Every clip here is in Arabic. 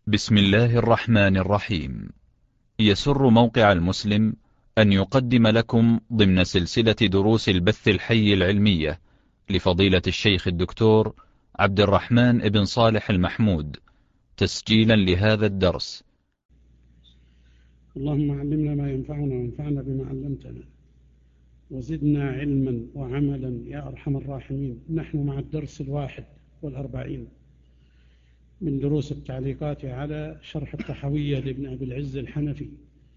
بسم الله الرحمن الرحيم. يسر موقع المسلم أن يقدم لكم ضمن سلسلة دروس البث الحي العلمية لفضيلة الشيخ الدكتور عبد الرحمن بن صالح المحمود، تسجيلا لهذا الدرس. اللهم علمنا ما ينفعنا وانفعنا بما علمتنا وزدنا علما وعملا يا أرحم الراحمين. نحن مع الدرس 41 من دروس التعليقات على شرح الطحاوية لابن أبي العز الحنفي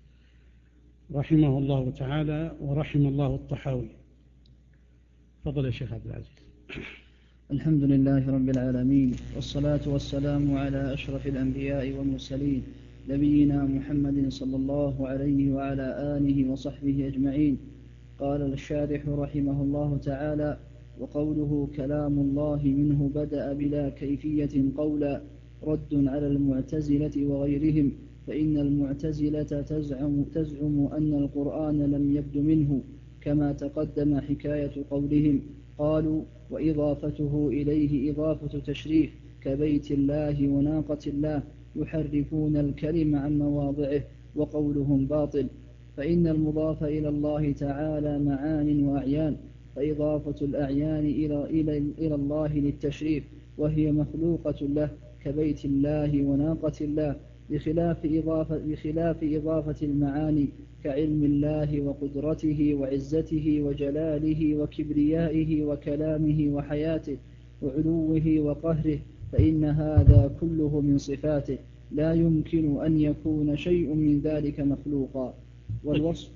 رحمه الله تعالى ورحم الله الطحاوي. تفضل يا شيخ عبد العزيز. الحمد لله رب العالمين، والصلاة والسلام على أشرف الأنبياء والمرسلين نبينا محمد صلى الله عليه وعلى آله وصحبه أجمعين. قال الشارح رحمه الله تعالى: وقوله كلام الله منه بدأ بلا كيفية قولا رد على المعتزلة وغيرهم، فإن المعتزلة تزعم أن القرآن لم يبد منه، كما تقدم حكاية قولهم. قالوا: وإضافته إليه إضافة تشريف كبيت الله وناقة الله، يحرفون الكلم عن مواضعه، وقولهم باطل. فإن المضاف إلى الله تعالى معان وأعيان، فإضافة الأعيان إلى الله للتشريف، وهي مخلوقة له كبيت الله وناقة الله، بخلاف إضافة المعاني كعلم الله وقدرته وعزته وجلاله وكبريائه وكلامه وحياته وعلوه وقهره، فإن هذا كله من صفاته، لا يمكن أن يكون شيء من ذلك مخلوقا. والوصف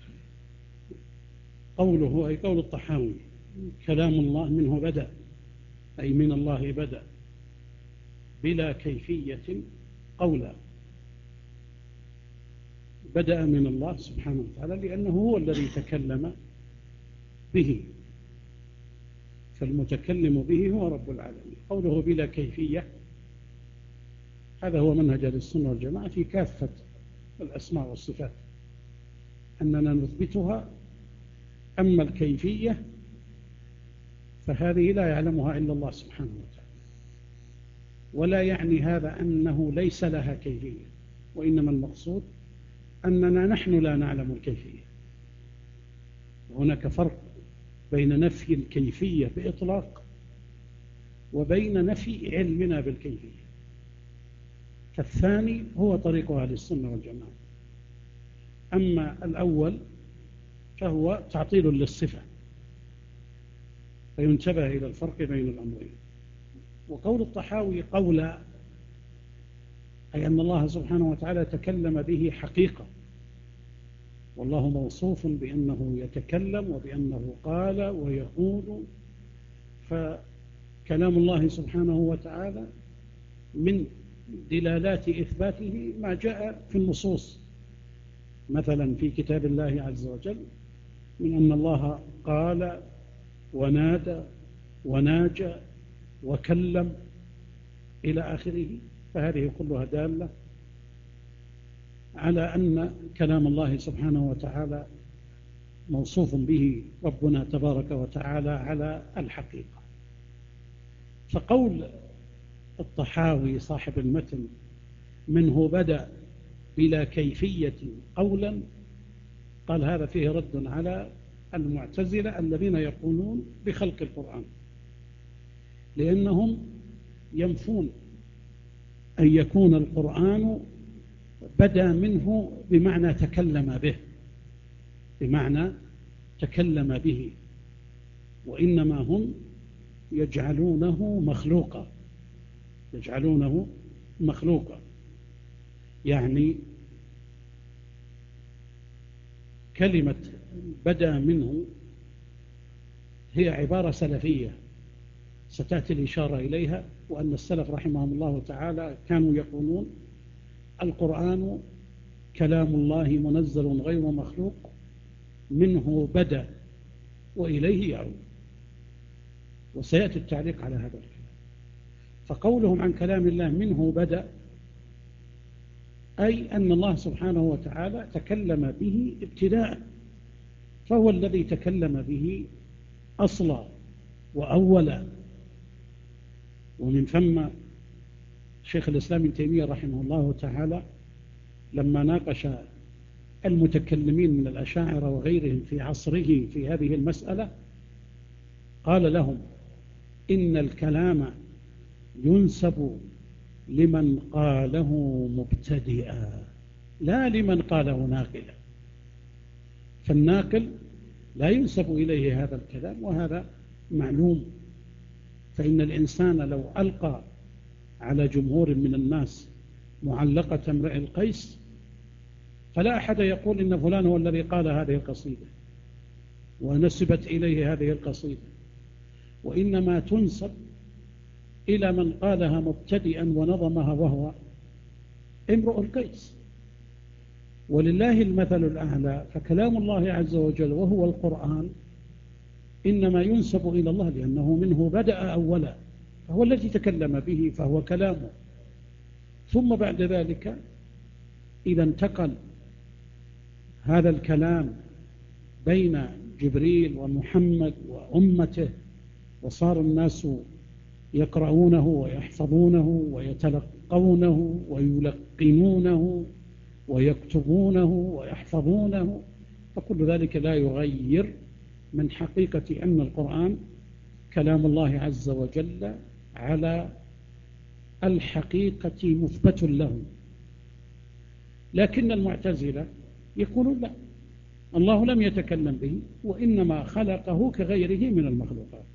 قوله أي قول الطحاوي كلام الله منه بدأ، أي من الله بدأ بلا كيفية قولا. بدأ من الله سبحانه وتعالى لأنه هو الذي تكلم به، فالمتكلم به هو رب العالمين. قوله بلا كيفية هذا هو منهج أهل السنة والجماعة في كافة الأسماء والصفات، أننا نثبتها، أما الكيفية فهذه لا يعلمها إلا الله سبحانه وتعالى. ولا يعني هذا أنه ليس لها كيفية، وإنما المقصود أننا نحن لا نعلم الكيفية. هناك فرق بين نفي الكيفية بإطلاق وبين نفي علمنا بالكيفية، فالثاني هو طريق أهل السنة والجماعة. أما الأول فهو تعطيل للصفة، فينتبه إلى الفرق بين الأمرين. وقول الطحاوي قولا أي أن الله سبحانه وتعالى تكلم به حقيقة، والله موصوف بأنه يتكلم وبأنه قال ويقول، فكلام الله سبحانه وتعالى من دلالات إثباته ما جاء في النصوص، مثلا في كتاب الله عز وجل من أن الله قال ونادى وناجى وكلم إلى آخره، فهذه كلها دالة على أن كلام الله سبحانه وتعالى موصوف به ربنا تبارك وتعالى على الحقيقة. فقول الطحاوي صاحب المتن منه بدأ بلا كيفية قولا، قال هذا فيه رد على المعتزلة الذين يقولون بخلق القرآن، لأنهم ينفون أن يكون القرآن بدأ منه بمعنى تكلم به، بمعنى تكلم به، وإنما هم يجعلونه مخلوقا، يجعلونه مخلوقا. يعني كلمة بدأ منه هي عبارة سلفية ستأتي الإشارة إليها، وأن السلف رحمهم الله تعالى كانوا يقولون القرآن كلام الله منزل غير مخلوق، منه بدأ وإليه يعود، وسيأتي التعليق على هذا الكلام. فقولهم عن كلام الله منه بدأ أي أن الله سبحانه وتعالى تكلم به ابتداء، فهو الذي تكلم به أصلا وأولا، ومن ثم شيخ الإسلام ابن تيمية رحمه الله تعالى لما ناقش المتكلمين من الأشاعرة وغيرهم في عصره في هذه المسألة قال لهم إن الكلام ينسب لمن قاله مبتدئا لا لمن قاله ناقلا، فالناقل لا ينسب إليه هذا الكلام وهذا معلوم. فإن الإنسان لو ألقى على جمهور من الناس معلقة امرئ القيس فلا أحد يقول إن فلان هو الذي قال هذه القصيدة ونسبت إليه هذه القصيدة، وإنما تنسب إلى من قالها مبتدئا ونظمها وهو امرؤ القيس. ولله المثل الأعلى، فكلام الله عز وجل وهو القرآن إنما ينسب إلى الله لأنه منه بدأ أولا، فهو الذي تكلم به فهو كلامه. ثم بعد ذلك إذا انتقل هذا الكلام بين جبريل ومحمد وأمته وصار الناس يقرؤونه ويحفظونه ويتلقونه ويلقنونه ويكتبونه ويحفظونه، فكل ذلك لا يغير من حقيقة أن القرآن كلام الله عز وجل على الحقيقة مثبت له. لكن المعتزلة يقولون لا، الله لم يتكلم به وإنما خلقه كغيره من المخلوقات.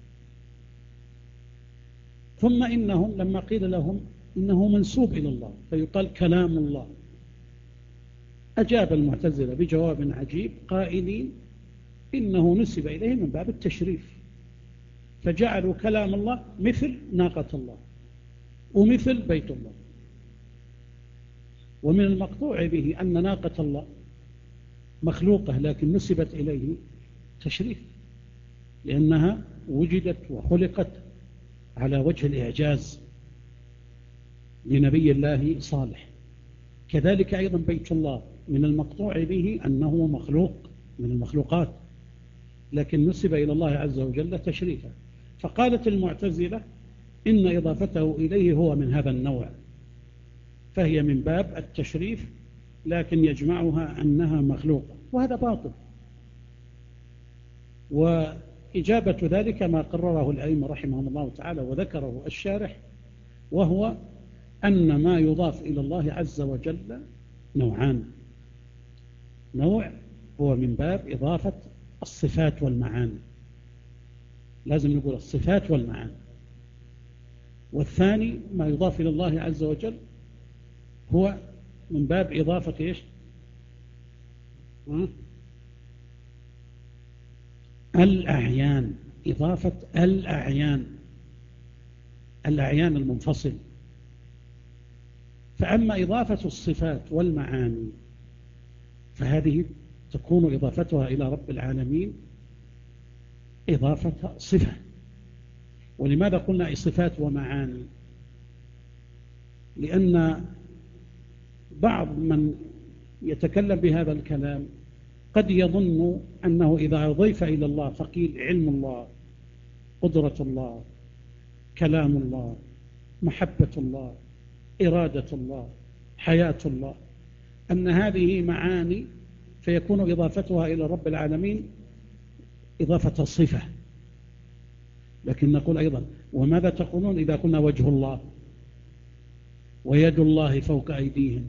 ثم إنهم لما قيل لهم إنه منسوب إلى الله فيقال كلام الله، أجاب المعتزلة بجواب عجيب قائلين إنه نسب إليه من باب التشريف، فجعلوا كلام الله مثل ناقة الله ومثل بيت الله. ومن المقطوع به أن ناقة الله مخلوقة لكن نسبت إليه تشريف، لأنها وجدت وخلقت على وجه الإعجاز لنبي الله صالح. كذلك أيضا بيت الله من المقطوع به أنه مخلوق من المخلوقات لكن نسب إلى الله عز وجل تشريفا. فقالت المعتزلة إن إضافته إليه هو من هذا النوع، فهي من باب التشريف لكن يجمعها أنها مخلوقة، وهذا باطل. وإجابة ذلك ما قرره الأئمة رحمهم الله تعالى وذكره الشارح، وهو أن ما يضاف إلى الله عز وجل نوعان: نوع هو من باب إضافة الصفات والمعاني، لازم نقول الصفات والمعاني، والثاني ما يضاف إلى الله عز وجل هو من باب إضافة إيش؟ الأعيان، إضافة الأعيان المنفصل. فأما إضافة الصفات والمعاني فهذه تكون إضافتها إلى رب العالمين إضافة صفة. ولماذا قلنا صفات ومعاني؟ لأن بعض من يتكلم بهذا الكلام قد يظن أنه إذا أضيف إلى الله فقيل علم الله، قدرة الله، كلام الله، محبة الله، إرادة الله، حياة الله، أن هذه معاني فيكون إضافتها إلى رب العالمين إضافة صفة. لكن نقول أيضا وماذا تقولون إذا قلنا وجه الله ويد الله فوق أيديهم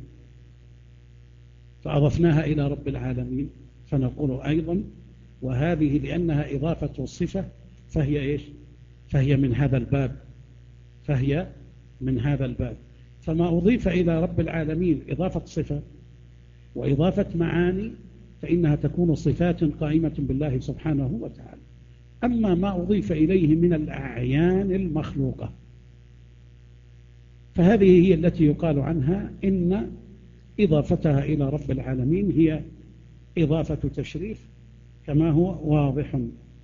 فأضفناها إلى رب العالمين؟ فنقول أيضا وهذه لأنها إضافة الصفة فهي إيش؟ فهي من هذا الباب، فهي من هذا الباب. فما أضيف إلى رب العالمين إضافة صفة وإضافة معاني فإنها تكون صفات قائمة بالله سبحانه وتعالى. أما ما أضيف إليه من الأعيان المخلوقة فهذه هي التي يقال عنها إن إضافتها إلى رب العالمين هي إضافة تشريف كما هو واضح.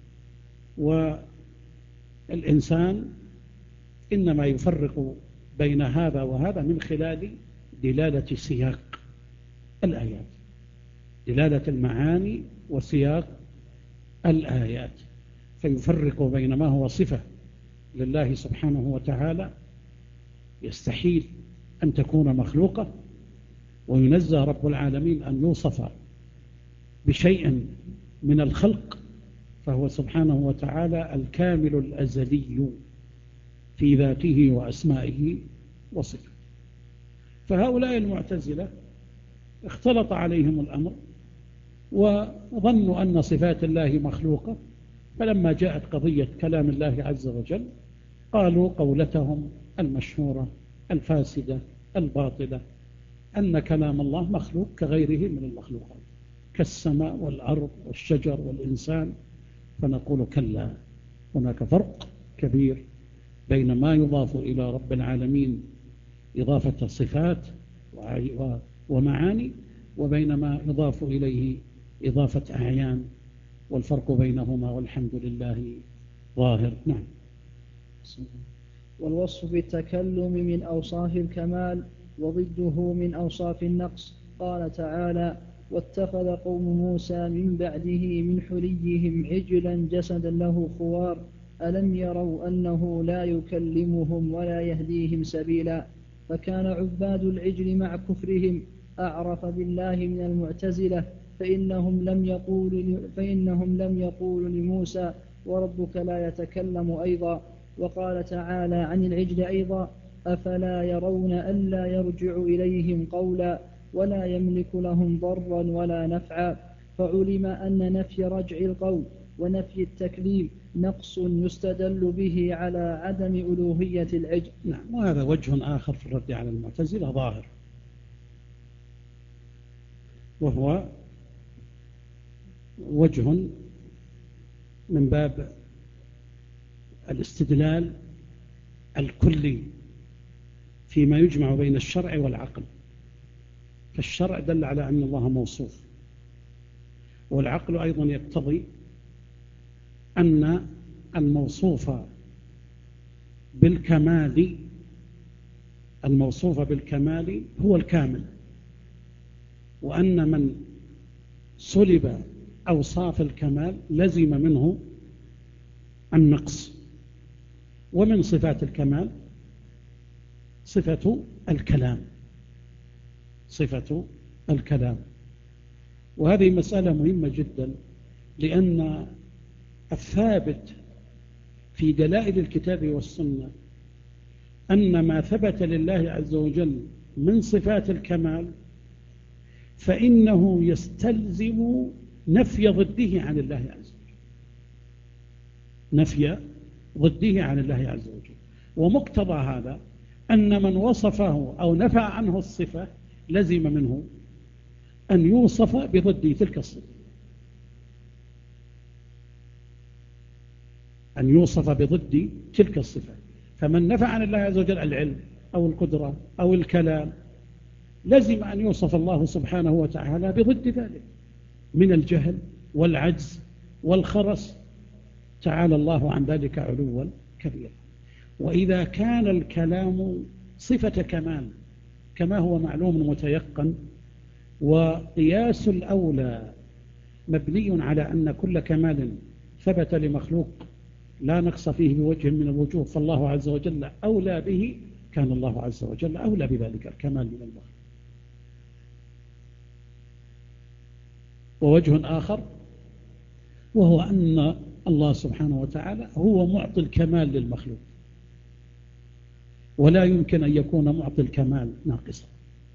والإنسان إنما يفرق بين هذا وهذا من خلال دلالة سياق الآيات، دلالة المعاني وسياق الآيات، فيفرق بين ما هو صفة لله سبحانه وتعالى يستحيل أن تكون مخلوقة، وينزه رب العالمين أن يوصف بشيء من الخلق، فهو سبحانه وتعالى الكامل الأزلي في ذاته وأسمائه وصفاته. فهؤلاء المعتزلة اختلط عليهم الأمر وظنوا أن صفات الله مخلوقة، فلما جاءت قضية كلام الله عز وجل قالوا قولتهم المشهورة الفاسدة الباطلة أن كلام الله مخلوق كغيره من المخلوقات، كالسماء والأرض والشجر والإنسان. فنقول كلا، هناك فرق كبير بين ما يضاف إلى رب العالمين إضافة صفات ومعاني، وبين ما يضاف إليه إضافة أعيان، والفرق بينهما والحمد لله ظاهر. نعم. والوصف بالتكلم من أوصاف الكمال وضده من أوصاف النقص. قال تعالى: واتخذ قوم موسى من بعده من حليهم عجلا جسدا له خوار ألم يروا أنه لا يكلمهم ولا يهديهم سبيلا. فكان عباد العجل مع كفرهم أعرف بالله من المعتزلة، فإنهم لم يقولوا لموسى وربك لا يتكلم أيضا. وقال تعالى عن العجل أيضا: أفلا يرون ألا يرجع إليهم قولا ولا يملك لهم ضرا ولا نفعا. فعلم أن نفي رجع القول ونفي التكليم نقص يستدل به على عدم ألوهية العجل. نعم. وهذا وجه آخر في الرد على المعتزلة ظاهر، وهو وجه من باب الاستدلال الكلي فيما يجمع بين الشرع والعقل. فالشرع دل على أن الله موصوف، والعقل أيضا يقتضي أن الموصوف بالكمال هو الكامل، وأن من سلب أوصاف الكمال لزم منه النقص. ومن صفات الكمال صفة الكلام، وهذه مسألة مهمة جدا، لأن الثابت في دلائل الكتاب والسنة أن ما ثبت لله عز وجل من صفات الكمال فإنه يستلزم نفي ضده عن الله عز وجل. ومقتضى هذا أن من وصفه أو نفى عنه الصفة لزم منه أن يوصف بضد تلك الصفة. فمن نفى عن الله عز وجل العلم أو القدرة أو الكلام لزم أن يوصف الله سبحانه وتعالى بضد ذلك من الجهل والعجز والخرس، تعالى الله عن ذلك علوا كبيرا. وإذا كان الكلام صفة كمال كما هو معلوم متيقن، وقياس الأولى مبني على أن كل كمال ثبت لمخلوق لا نقص فيه بوجه من الوجوه، فالله عز وجل أولى به، كان الله عز وجل أولى بذلك الكمال من المخلوق. ووجه آخر وهو أن الله سبحانه وتعالى هو معطي الكمال للمخلوق، ولا يمكن أن يكون معطي الكمال ناقصا.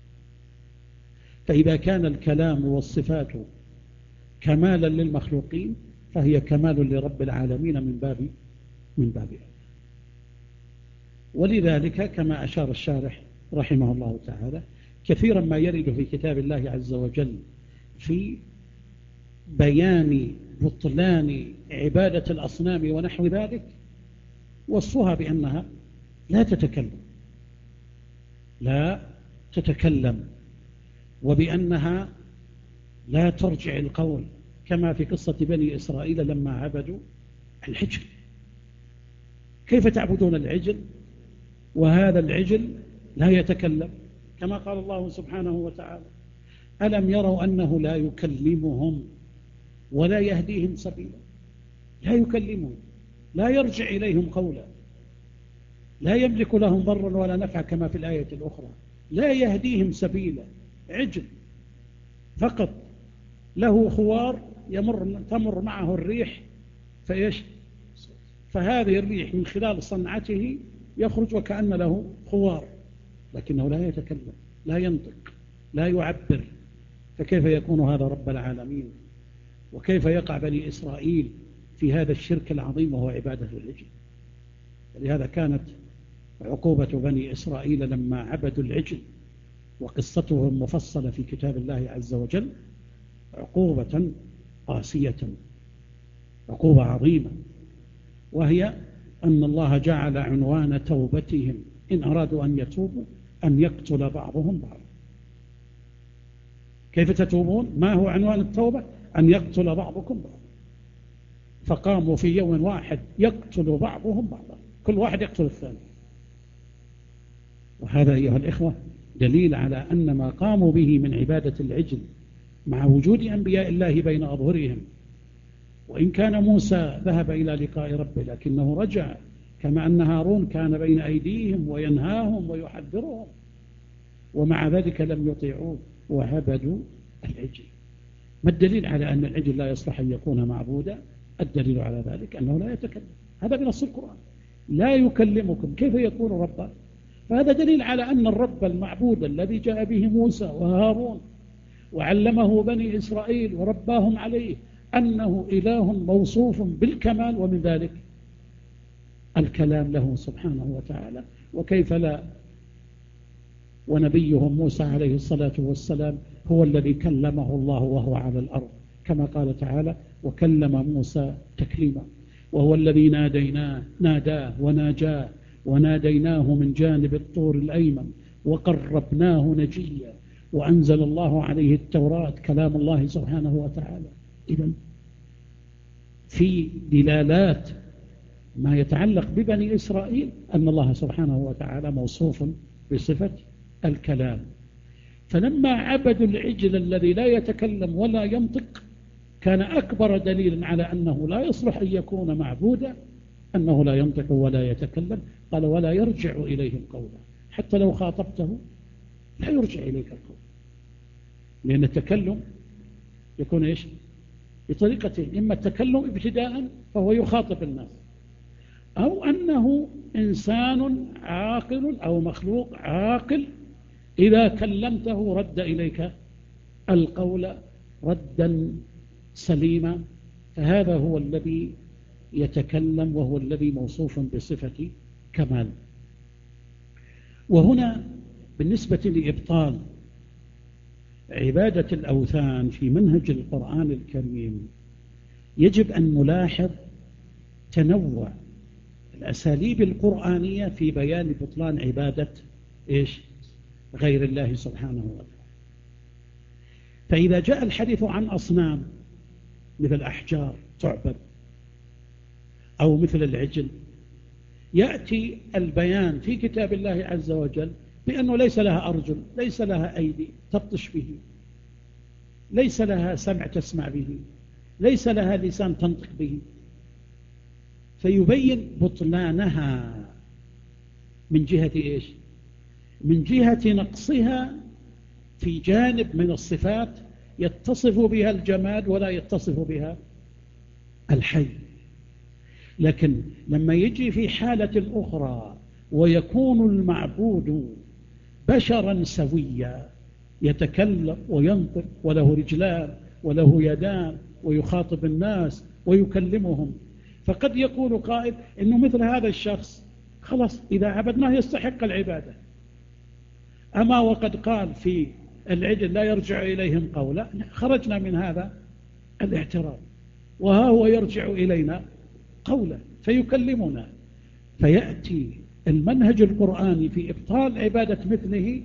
فإذا كان الكلام والصفات كمالا للمخلوقين فهي كمال لرب العالمين من باب ولذلك كما أشار الشارح رحمه الله تعالى كثيرا ما يرد في كتاب الله عز وجل في بيان بطلان عبادة الأصنام ونحو ذلك وصفها بأنها لا تتكلم وبأنها لا ترجع القول، كما في قصة بني إسرائيل لما عبدوا العجل. كيف تعبدون العجل وهذا العجل لا يتكلم؟ كما قال الله سبحانه وتعالى: ألم يروا أنه لا يكلمهم ولا يهديهم سبيلا. لا يكلمهم، لا يرجع إليهم قولا، لا يملك لهم ضرا ولا نفعا كما في الآية الأخرى. لا يهديهم سبيلا، عجل فقط له خوار تمر معه الريح فهذه الريح من خلال صنعته يخرج وكأن له خوار، لكنه لا يتكلم، لا ينطق، لا يعبر. فكيف يكون هذا رب العالمين؟ وكيف يقع بني إسرائيل في هذا الشرك العظيم وهو عبادة العجل؟ ولهذا كانت عقوبة بني إسرائيل لما عبدوا العجل، وقصتهم مفصلة في كتاب الله عز وجل، عقوبة قاسية، عقوبة عظيمة، وهي أن الله جعل عنوان توبتهم إن أرادوا أن يتوبوا أن يقتل بعضهم بعضا. كيف تتوبون؟ ما هو عنوان التوبة؟ أن يقتل بعضكم بعضا. فقاموا في يوم واحد يقتل بعضهم بعضا، كل واحد يقتل الثاني. وهذا أيها الإخوة دليل على أن ما قاموا به من عبادة العجل مع وجود أنبياء الله بين أظهرهم، وإن كان موسى ذهب إلى لقاء ربه لكنه رجع، كما أن هارون كان بين أيديهم وينهاهم ويحذرهم، ومع ذلك لم يطيعوه وعبدوا العجل. ما الدليل على أن العجل لا يصلح أن يكون معبودا؟ الدليل على ذلك أنه لا يتكلم، هذا بنص القرآن، لا يكلمكم كيف يكون ربا؟ فهذا دليل على أن الرب المعبود الذي جاء به موسى وهارون وعلمه بني إسرائيل ورباهم عليه أنه إله موصوف بالكمال، ومن ذلك الكلام له سبحانه وتعالى. وكيف لا؟ ونبيهم موسى عليه الصلاة والسلام هو الذي كلمه الله وهو على الأرض، كما قال تعالى: وكلم موسى تكليما، وهو الذي ناداه وناجاه وناديناه من جانب الطور الأيمن وقربناه نجيا، وأنزل الله عليه التوراة كلام الله سبحانه وتعالى. إذن في دلالات ما يتعلق ببني إسرائيل أن الله سبحانه وتعالى موصوف بصفة الكلام. فلما عبدوا العجل الذي لا يتكلم ولا ينطق كان أكبر دليل على أنه لا يصلح أن يكون معبودا أنه لا ينطق ولا يتكلم. قال: ولا يرجع إليهم قولا، حتى لو خاطبته لا يرجع إليك القول، لأن التكلم يكون إيش؟ بطريقتين: إما التكلم ابتداء فهو يخاطب الناس، أو أنه إنسان عاقل أو مخلوق عاقل إذا كلمته رد إليك القول ردا سليما، فهذا هو الذي يتكلم وهو الذي موصوف بصفة كمال. وهنا بالنسبة لإبطال عبادة الأوثان في منهج القرآن الكريم يجب أن نلاحظ تنوع الأساليب القرآنية في بيان بطلان عبادة غير الله سبحانه وتعالى. فإذا جاء الحديث عن أصنام مثل أحجار تعبد أو مثل العجل، يأتي البيان في كتاب الله عز وجل بأنه ليس لها أرجل، ليس لها أيدي تبطش به، ليس لها سمع تسمع به، ليس لها لسان تنطق به، فيبين بطلانها من جهة من جهة نقصها في جانب من الصفات يتصف بها الجماد ولا يتصف بها الحي. لكن لما يجي في حالة أخرى ويكون المعبود بشرا سويا يتكلم وينطق وله رجلان وله يدان ويخاطب الناس ويكلمهم، فقد يقول قائل إنه مثل هذا الشخص خلاص إذا عبدناه يستحق العبادة. أما وقد قال في العجل لا يرجع إليهم قولا، خرجنا من هذا الاعتراض، وها هو يرجع إلينا قولا فيكلمنا. فيأتي المنهج القرآني في إبطال عبادة مثله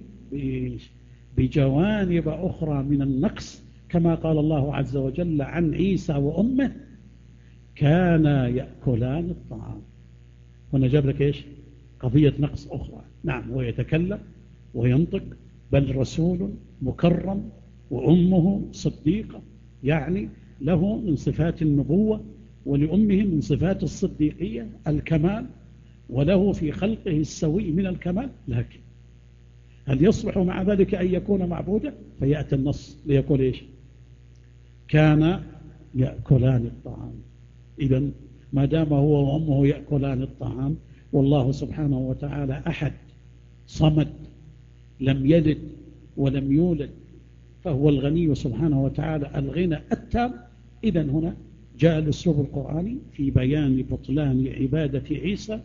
بجوانب أخرى من النقص، كما قال الله عز وجل عن عيسى وأمه: كانا يأكلان الطعام. هنا جاب لك قضية نقص أخرى. نعم، ويتكلم وينطق، بل رسول مكرم وأمه صديقة، يعني له من صفات النبوة ولأمه من صفات الصديقية الكمال، وله في خلقه السوي من الكمال. لكن هل يصلح مع ذلك أن يكون معبودا؟ فيأتي النص ليقول إيش؟ كان يأكلان الطعام. إذن ما دام هو وأمه يأكلان الطعام، والله سبحانه وتعالى أحد صمد لم يلد ولم يولد، فهو الغني سبحانه وتعالى الغنى التام. إذن هنا جاء الأسلوب القرآني في بيان بطلان عبادة عيسى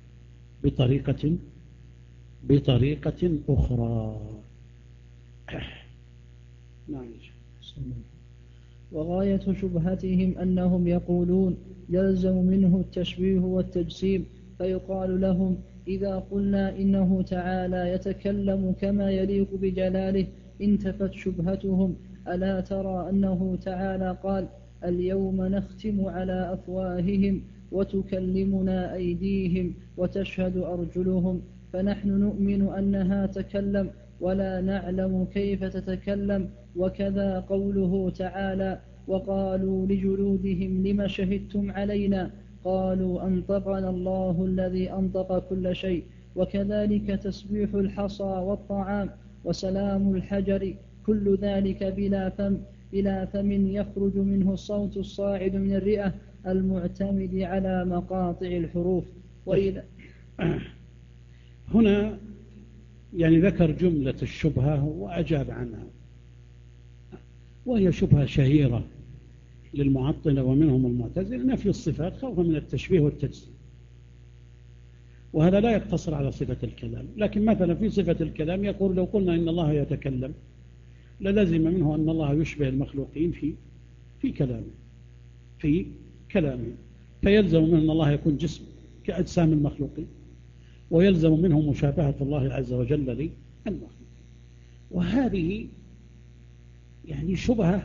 بطريقة أخرى. نعم. وغاية شبهتهم أنهم يقولون يلزم منه التشبيه والتجسيم، فيقال لهم إذا قلنا إنه تعالى يتكلم كما يليق بجلاله انتفت شبهتهم. ألا ترى أنه تعالى قال اليوم نختم على أفواههم وتكلمنا أيديهم وتشهد أرجلهم، فنحن نؤمن أنها تكلم ولا نعلم كيف تتكلم. وكذا قوله تعالى وقالوا لجلودهم لم شهدتم علينا قالوا أنطقنا الله الذي أنطق كل شيء. وكذلك تسبيح الحصى والطعام وسلام الحجر، كل ذلك بلا فم يخرج منه الصوت الصاعد من الرئة المعتمد على مقاطع الحروف. وإذا هنا يعني ذكر جملة الشبهة وأجاب عنها، وهي شبهة شهيرة للمعطلة ومنهم المعتزلة، نفي الصفات خوفا من التشبيه والتجسيم. وهذا لا يقتصر على صفة الكلام، لكن مثلا في صفة الكلام يقول لو قلنا إن الله يتكلم للزم منه أن الله يشبه المخلوقين في كلامه، فيلزم منه أن الله يكون جسم كأجسام المخلوقين، ويلزم منه مشابهة الله عز وجل للمخلوقين. وهذه يعني شبهة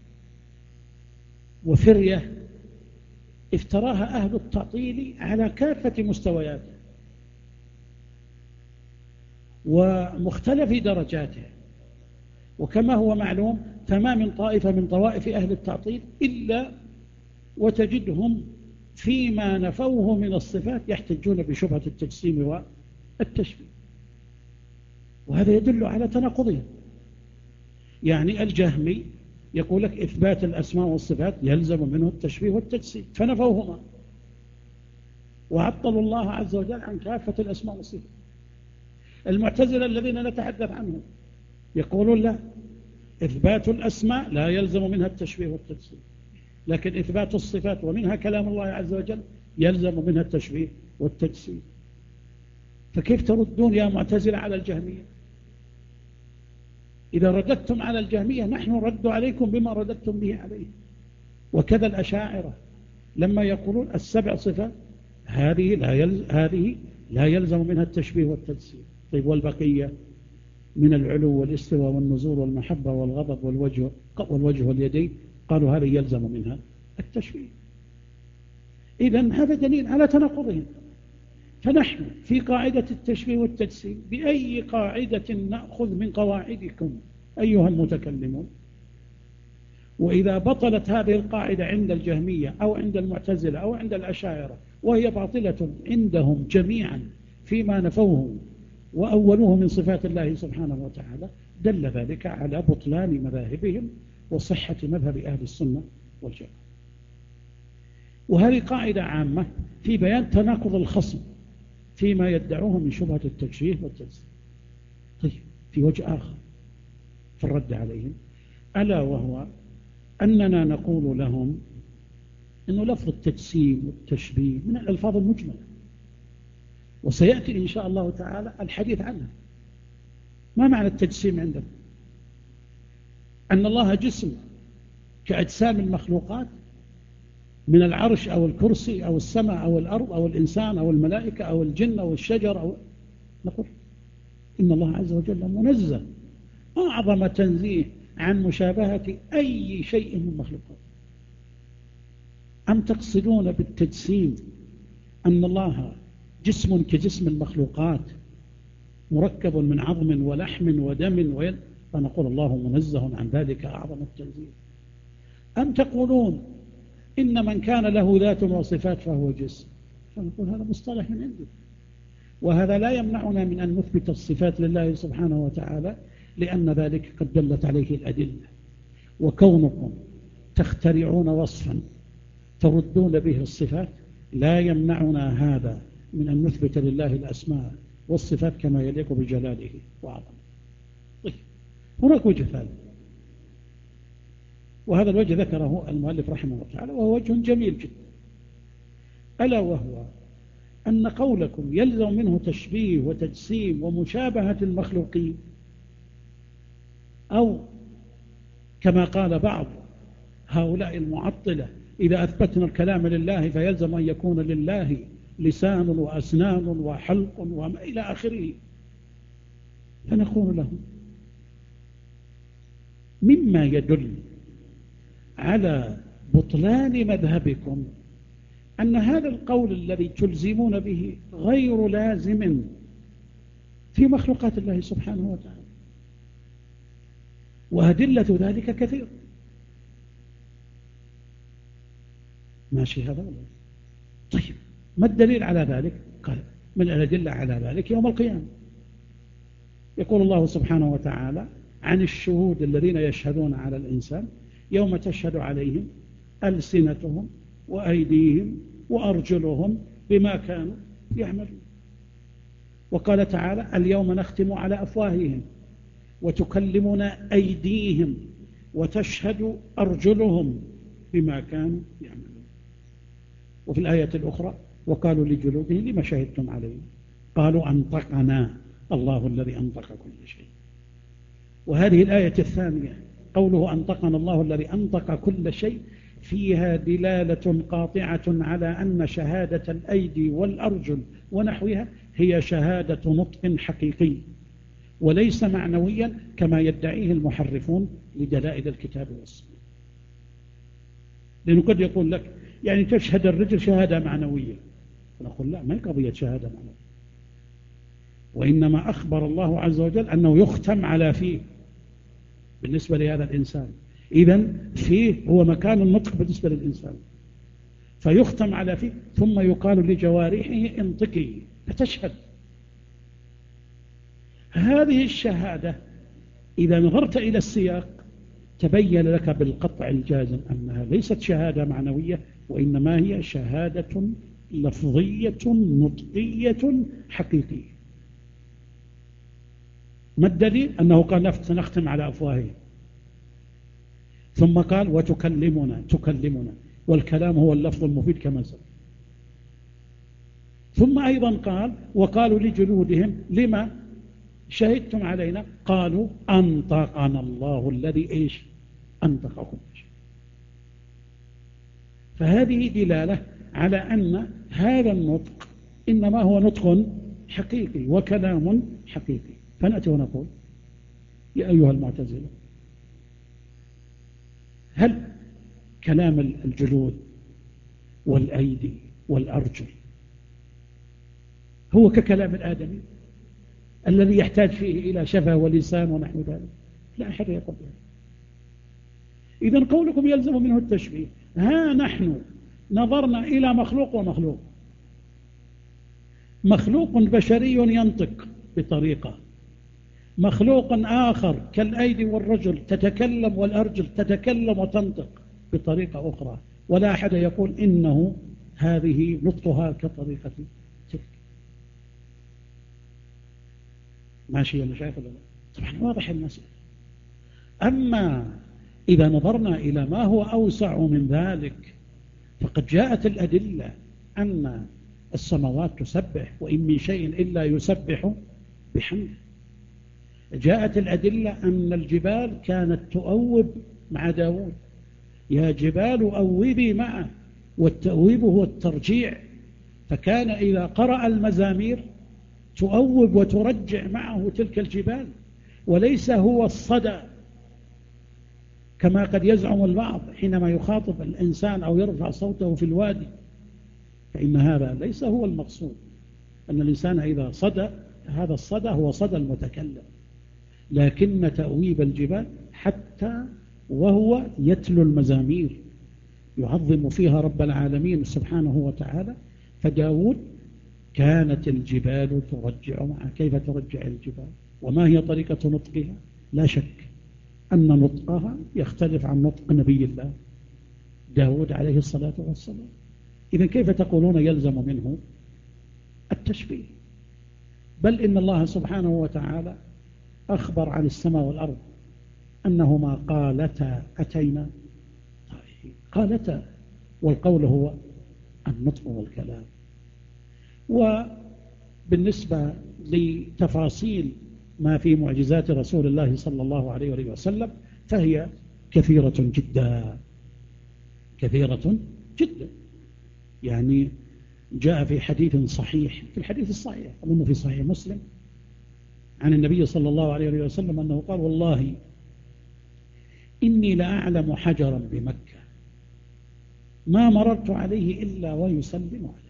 وفرية افتراها أهل التعطيل على كافة مستوياته ومختلف درجاته. وكما هو معلوم فما من طائفة من طوائف أهل التعطيل إلا وتجدهم فيما نفوه من الصفات يحتجون بشبهة التجسيم والتشبيه، وهذا يدل على تناقضهم. يعني الجهمي يقول لك إثبات الأسماء والصفات يلزم منه التشبيه والتجسيم، فنفوهما وعطلوا الله عز وجل عن كافة الأسماء والصفات. المعتزلة الذين نتحدث عنهم يقولون لا، إثبات الأسماء لا يلزم منها التشبيه والتجسيم، لكن إثبات الصفات ومنها كلام الله عز وجل يلزم منها التشبيه والتجسيم. فكيف تردون يا معتزلة على الجهمية؟ إذا رددتم على الجهمية نحن نرد عليكم بما رددتم به عليه. وكذا الأشاعرة لما يقولون السبع صفات هذه لا يلزم منها التشبيه والتجسيم. طيب والبقية من العلو والاستواء والنزول والمحبة والغضب والوجه واليدين قالوا هذه يلزم منها التشبيه. إذن هذا دليل على تناقضهم. فنحن في قاعدة التشبيه والتجسيم بأي قاعدة نأخذ من قواعدكم أيها المتكلمون؟ وإذا بطلت هذه القاعدة عند الجهمية أو عند المعتزلة أو عند الأشاعرة، وهي باطلة عندهم جميعا فيما نفوه وأولوه من صفات الله سبحانه وتعالى، دل ذلك على بطلان مذاهبهم وصحة مذهب أهل السنة والجماعة. وهذه قاعدة عامة في بيان تناقض الخصم فيما يدعوه من شبهة التشبيه والتجسيم. طيب في وجه آخر في الرد عليهم، ألا وهو أننا نقول لهم أنه لفظ التجسيم والتشبيه من الألفاظ المجملة، وسيأتي إن شاء الله تعالى الحديث عنها. ما معنى التجسيم عندنا؟ أن الله جسم كأجسام المخلوقات من العرش أو الكرسي أو السماء أو الأرض أو الإنسان أو الملائكة أو الجن أو الشجر نقول إن الله عز وجل منزه أعظم تنزيه عن مشابهة أي شيء من مخلوقات. أم تقصدون بالتجسيم أن الله جسم كجسم المخلوقات مركب من عظم ولحم ودم فنقول الله منزه عن ذلك أعظم التنزيه؟ أم تقولون إن من كان له ذات وصفات فهو جسم؟ فنقول هذا مصطلح من عندك. وهذا لا يمنعنا من أن نثبت الصفات لله سبحانه وتعالى، لأن ذلك قد دلت عليه الأدلة. وكونكم تخترعون وصفا تردون به الصفات لا يمنعنا هذا من أن نثبت لله الأسماء والصفات كما يليق بجلاله وعظمه. طيب، هناك وجه ثالث، وهذا الوجه ذكره المؤلف رحمه الله تعالى، وهو وجه جميل جدا، ألا وهو أن قولكم يلزم منه تشبيه وتجسيم ومشابهة المخلوقين، أو كما قال بعض هؤلاء المعطلة إذا أثبتنا الكلام لله فيلزم أن يكون لله لسان وأسنان وحلق وما إلى آخره، فنقول لهم مما يدل على بطلان مذهبكم أن هذا القول الذي تلزمون به غير لازم في مخلوقات الله سبحانه وتعالى، وأدلة ذلك كثير. ماشي هذا ولا؟ طيب، ما الدليل على ذلك؟ قال من الأدلة على ذلك يوم القيامة، يقول الله سبحانه وتعالى عن الشهود الذين يشهدون على الإنسان يوم تشهد عليهم ألسنتهم وأيديهم وأرجلهم بما كانوا يعملون. وقال تعالى اليوم نختم على أفواههم وتكلمنا أيديهم وتشهد أرجلهم بما كانوا يعملون. وفي الآية الأخرى وقالوا لجلودهم لما شهدتم عليهم قالوا أنطقنا الله الذي أنطق كل شيء. وهذه الآية الثانية قوله أنطقنا الله الذي أنطق كل شيء فيها دلالة قاطعة على أن شهادة الأيدي والأرجل ونحوها هي شهادة نطق حقيقي وليس معنويا كما يدعيه المحرفون لدلائل الكتاب والسنة. لأنه قد يقول لك يعني تشهد الرجل شهادة معنوية، فنقول لا، ما هي قضية شهادة معنوية، وإنما أخبر الله عز وجل أنه يختم على فيه بالنسبة لهذا الإنسان. إذن فيه هو مكان النطق بالنسبة للإنسان، فيختم على فيه ثم يقال لجوارحه انطقي فتشهد. هذه الشهادة إذا نظرت إلى السياق تبين لك بالقطع الجازم أنها ليست شهادة معنوية، وإنما هي شهادة لفظية نطقية حقيقية. ما الدليل؟ أنه قال سنختم على أفواههم، ثم قال وتكلمنا تكلمنا، والكلام هو اللفظ المفيد كما سبق. ثم أيضا قال وقالوا لجلودهم لما شهدتم علينا قالوا أنطقنا الله الذي إيش أنطق كل شيء. فهذه دلالة على أن هذا النطق إنما هو نطق حقيقي وكلام حقيقي. فنأتي ونقول يا أيها المعتزلة، هل كلام الجلود والأيدي والأرجل هو ككلام الآدمي الذي يحتاج فيه إلى شفة ولسان ونحو ذلك؟ لا أحد يقول ذلك. إذن قولكم يلزم منه التشبيه. ها نحن نظرنا إلى مخلوق ومخلوق، مخلوق بشري ينطق بطريقة، مخلوق آخر كالأيدي والرجل تتكلم والأرجل تتكلم وتنطق بطريقة أخرى، ولا أحد يقول إنه هذه نطقها كطريقة تلك. ماشي يا مشايخ؟ طبعا واضح المسألة. أما إذا نظرنا إلى ما هو أوسع من ذلك فقد جاءت الأدلة أن السماوات تسبح وإن من شيء إلا يسبح بحمده. جاءت الأدلة أن الجبال كانت تؤوب مع داود، يا جبال أوبي معه، والتأويب هو الترجيع، فكان إذا قرأ المزامير تؤوب وترجع معه تلك الجبال، وليس هو الصدى كما قد يزعم البعض حينما يخاطب الإنسان أو يرفع صوته في الوادي، فإن هذا ليس هو المقصود. أن الإنسان إذا صدى هذا الصدى هو صدى المتكلم، لكن تأويب الجبال حتى وهو يتلو المزامير يعظم فيها رب العالمين سبحانه وتعالى. فداود كانت الجبال ترجع معه. كيف ترجع الجبال؟ وما هي طريقة نطقها؟ لا شك أن نطقها يختلف عن نطق نبي الله داود عليه الصلاة والسلام. إذن كيف تقولون يلزم منه التشبيه؟ بل إن الله سبحانه وتعالى أخبر عن السماء والأرض أنهما قالتا أتينا. قالتا، والقول هو النطق والكلام. وبالنسبة لتفاصيل ما في معجزات رسول الله صلى الله عليه وسلم فهي كثيرة جدا، كثيرة جدا. يعني جاء في حديث صحيح، في الحديث الصحيح أظن في صحيح مسلم، عن النبي صلى الله عليه وسلم أنه قال: والله إني لأعلم حجرا بمكة ما مررت عليه إلا ويسلم عليه.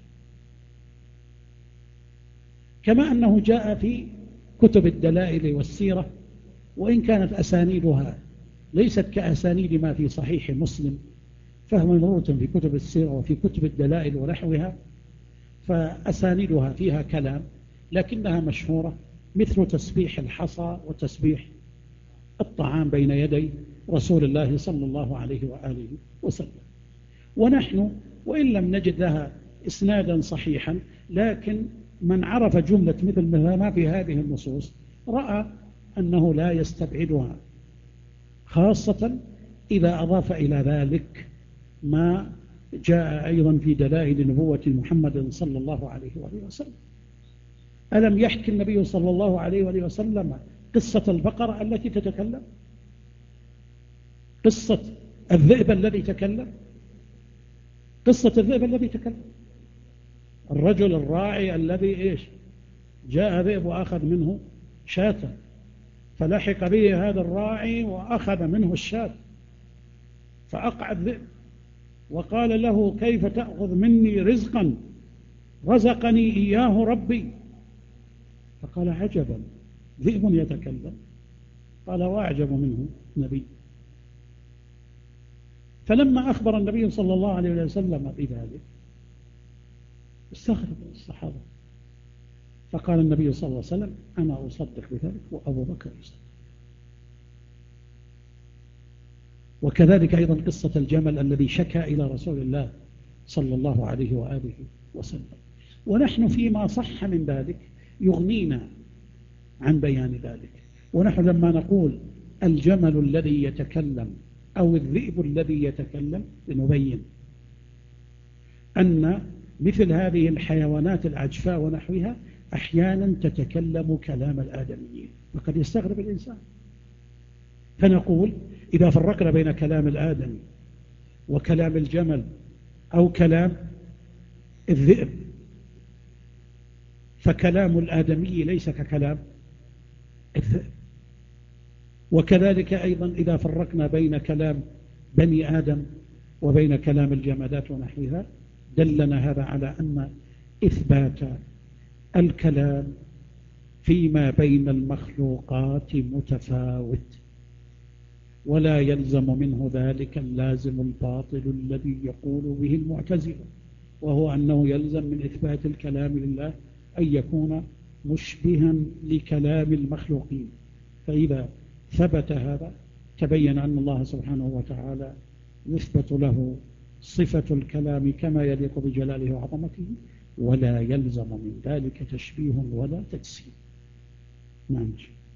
كما أنه جاء في كتب الدلائل والسيرة، وإن كانت أسانيدها ليست كأسانيد ما في صحيح مسلم، فهو موجود في كتب السيرة وفي كتب الدلائل ونحوها، فأسانيدها فيها كلام لكنها مشهورة، مثل تسبيح الحصى وتسبيح الطعام بين يدي رسول الله صلى الله عليه وآله وسلم. ونحن وإن لم نجد لها إسنادا صحيحا، لكن من عرف جملة مثل ما في هذه النصوص رأى أنه لا يستبعدها، خاصة إذا أضاف إلى ذلك ما جاء أيضا في دلائل نبوة محمد صلى الله عليه وآله وسلم. ألم يحكي النبي صلى الله عليه وآله وسلم قصة البقرة التي تتكلم؟ قصة الذئب الذي تكلم؟ قصة الذئب الذي تكلم، الرجل الراعي الذي جاء ذئب وأخذ منه شاة، فلحق به هذا الراعي وأخذ منه الشاة فأقع الذئب وقال له: كيف تأخذ مني رزقا رزقني إياه ربي؟ فقال: عجبا، ذئب يتكلم؟ قال: وأعجب منه نبي. فلما أخبر النبي صلى الله عليه وسلم بذلك استغرب الصحابة، فقال النبي صلى الله عليه وسلم: أنا أصدق بذلك وأبو بكر يصدق. وكذلك أيضا قصة الجمل الذي شكى إلى رسول الله صلى الله عليه وآله وسلم. ونحن فيما صح من ذلك يغنينا عن بيان ذلك. ونحن لما نقول الجمل الذي يتكلم أو الذئب الذي يتكلم لنبين أن مثل هذه الحيوانات العجفاء ونحوها أحيانا تتكلم كلام الآدميين، وقد يستغرب الإنسان. فنقول إذا فرقنا بين كلام الآدمي وكلام الجمل أو كلام الذئب، فكلام الآدمي ليس ككلام الذئب. وكذلك أيضا إذا فرقنا بين كلام بني آدم وبين كلام الجمادات ونحوها، دلنا هذا على أن إثبات الكلام فيما بين المخلوقات متفاوت، ولا يلزم منه ذلك اللازم الباطل الذي يقول به المعتزلة، وهو أنه يلزم من إثبات الكلام لله أن يكون مشبها لكلام المخلوقين. فإذا ثبت هذا تبين أن الله سبحانه وتعالى يثبت له صفة الكلام كما يليق بجلاله وعظمته، ولا يلزم من ذلك تشبيه ولا تجسيم. نعم.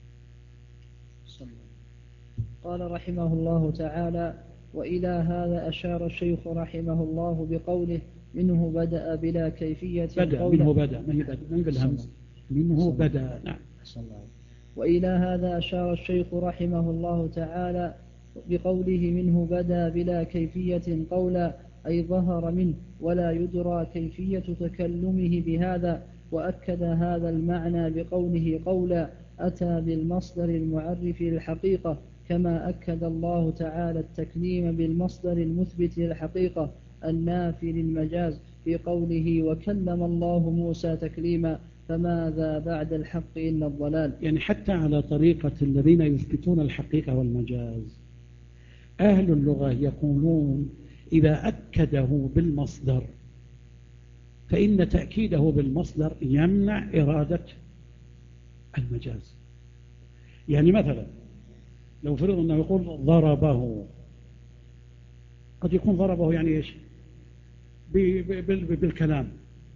قال رحمه الله تعالى: وإلى هذا أشار الشيخ رحمه الله بقوله: منه بدأ بلا كيفية. منه بدأ من بالهمز، منه بدأ. نعم. وإلى هذا أشار الشيخ رحمه الله تعالى بقوله: منه بدأ بلا كيفية قولا، أي ظهر منه ولا يدرى كيفية تكلمه بهذا. وأكد هذا المعنى بقوله قولا أتى بالمصدر المعرف للحقيقة، كما أكد الله تعالى التكليم بالمصدر المثبت للحقيقة النافي للمجاز في قوله وكلم الله موسى تكليما. فماذا بعد الحق إلا الضلال. يعني حتى على طريقة الذين يثبتون الحقيقة والمجاز، أهل اللغة يقولون إذا أكده بالمصدر فإن تأكيده بالمصدر يمنع إرادة المجاز. يعني مثلا لو فرض أنه يقول ضربه، قد يكون ضربه يعني إيش؟ بالكلام.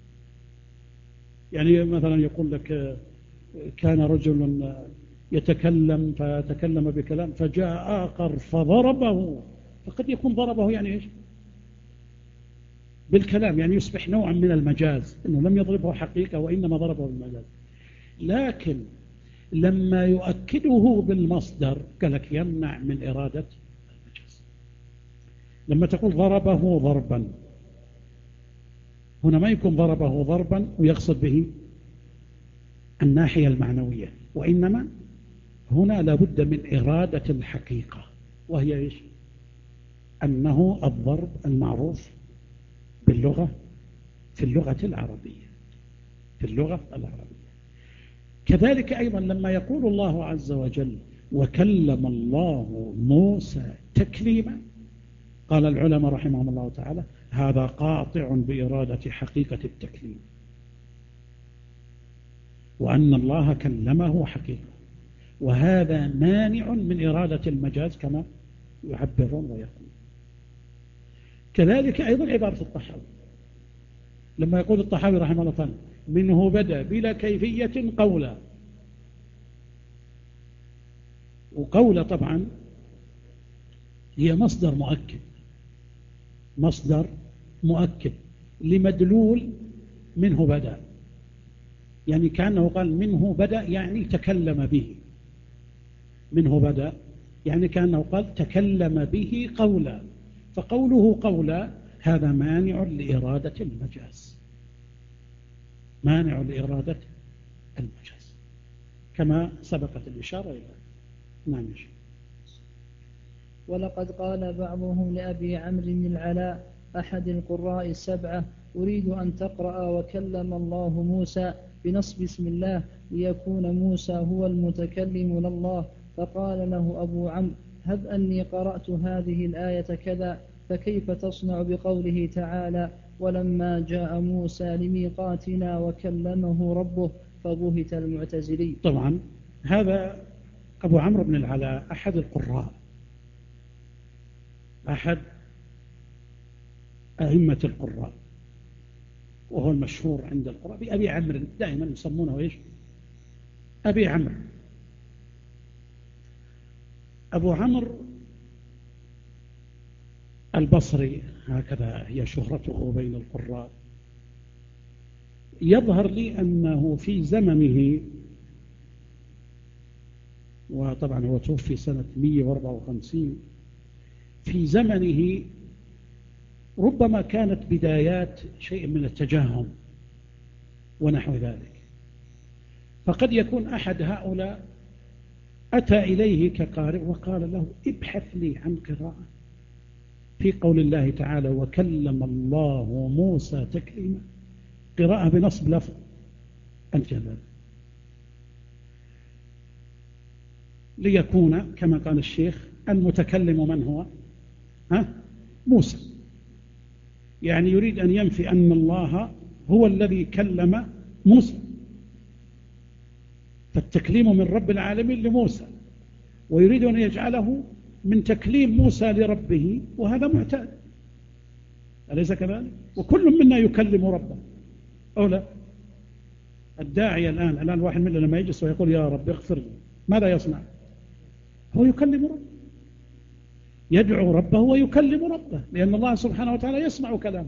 يعني مثلا يقول لك كان رجل يتكلم فتكلم بكلام فجاء آخر فضربه، فقد يكون ضربه يعني إيش؟ بالكلام، يعني يصبح نوعا من المجاز، إنه لم يضربه حقيقة وإنما ضربه بالمجاز. لكن لما يؤكده بالمصدر قال لك يمنع من إرادة المجاز. لما تقول ضربه ضربا، هنا ما يكون ضربه ضربا ويقصد به الناحية المعنوية، وإنما هنا لابد من إرادة الحقيقة، وهي إيش؟ أنه الضرب المعروف باللغة في اللغة العربية، في اللغة العربية. كذلك أيضا لما يقول الله عز وجل وكلم الله موسى تكليما، قال العلماء رحمهم الله تعالى هذا قاطع بإرادة حقيقة التكليم، وأن الله كلمه حقيقة، وهذا مانع من إرادة المجاز كما يعبرون ويقولون. كذلك أيضا عبارة الطحاوي لما يقول الطحاوي رحمه الله تعالى منه بدأ بلا كيفية قولا، وقولا طبعا هي مصدر مؤكد، مصدر مؤكد لمدلول منه بدأ، يعني كأنه قال منه بدأ يعني تكلم به، منه بدأ يعني كأنه قال تكلم به قولا، فقوله قولا هذا مانع لإرادة المجاز، مانع لإرادة المجاز كما سبقت الإشارة إلى. نعم. ولقد قال بعضهم لأبي عمرو بن العلاء أحد القراء السبعة أريد أن تقرأ وكلم الله موسى بنصب اسم الله ليكون موسى هو المتكلم لله، فقال له أبو عمرو هب أني قرأت هذه الآية كذا، فكيف تصنع بقوله تعالى ولما جاء موسى لميقاتنا وكلمه ربه، فبهت المعتزلي. طبعا هذا أبو عمرو بن العلاء أحد القراء، أحد أئمة القراء، وهو المشهور عند القراء بأبي عمرو، دائما يسمونه إيش؟ أبي عمرو. أبو عمرو البصري هكذا هي شهرته بين القراء. يظهر لي أنه في زمنه، وطبعا هو توفي سنة 154، في زمنه ربما كانت بدايات شيء من التجاهم ونحو ذلك، فقد يكون أحد هؤلاء أتى إليه كقارئ وقال له ابحث لي عن قراءة في قول الله تعالى وكلم الله موسى تكليما، قراءة بنصب لفظ الجلال، ليكون كما قال الشيخ المتكلم من هو؟ موسى، يعني يريد أن ينفي أن الله هو الذي كلم موسى، فالتكليم من رب العالمين لموسى، ويريد أن يجعله من تكليم موسى لربه، وهذا معتاد، أليس كذلك؟ وكل منا يكلم ربه أو لا؟ الداعي الآن واحد منا لما يجلس ويقول يا رب اغفر لي، ماذا يصنع؟ هو يكلم ربه، يدعو ربه ويكلم ربه، لأن الله سبحانه وتعالى يسمع كلامه.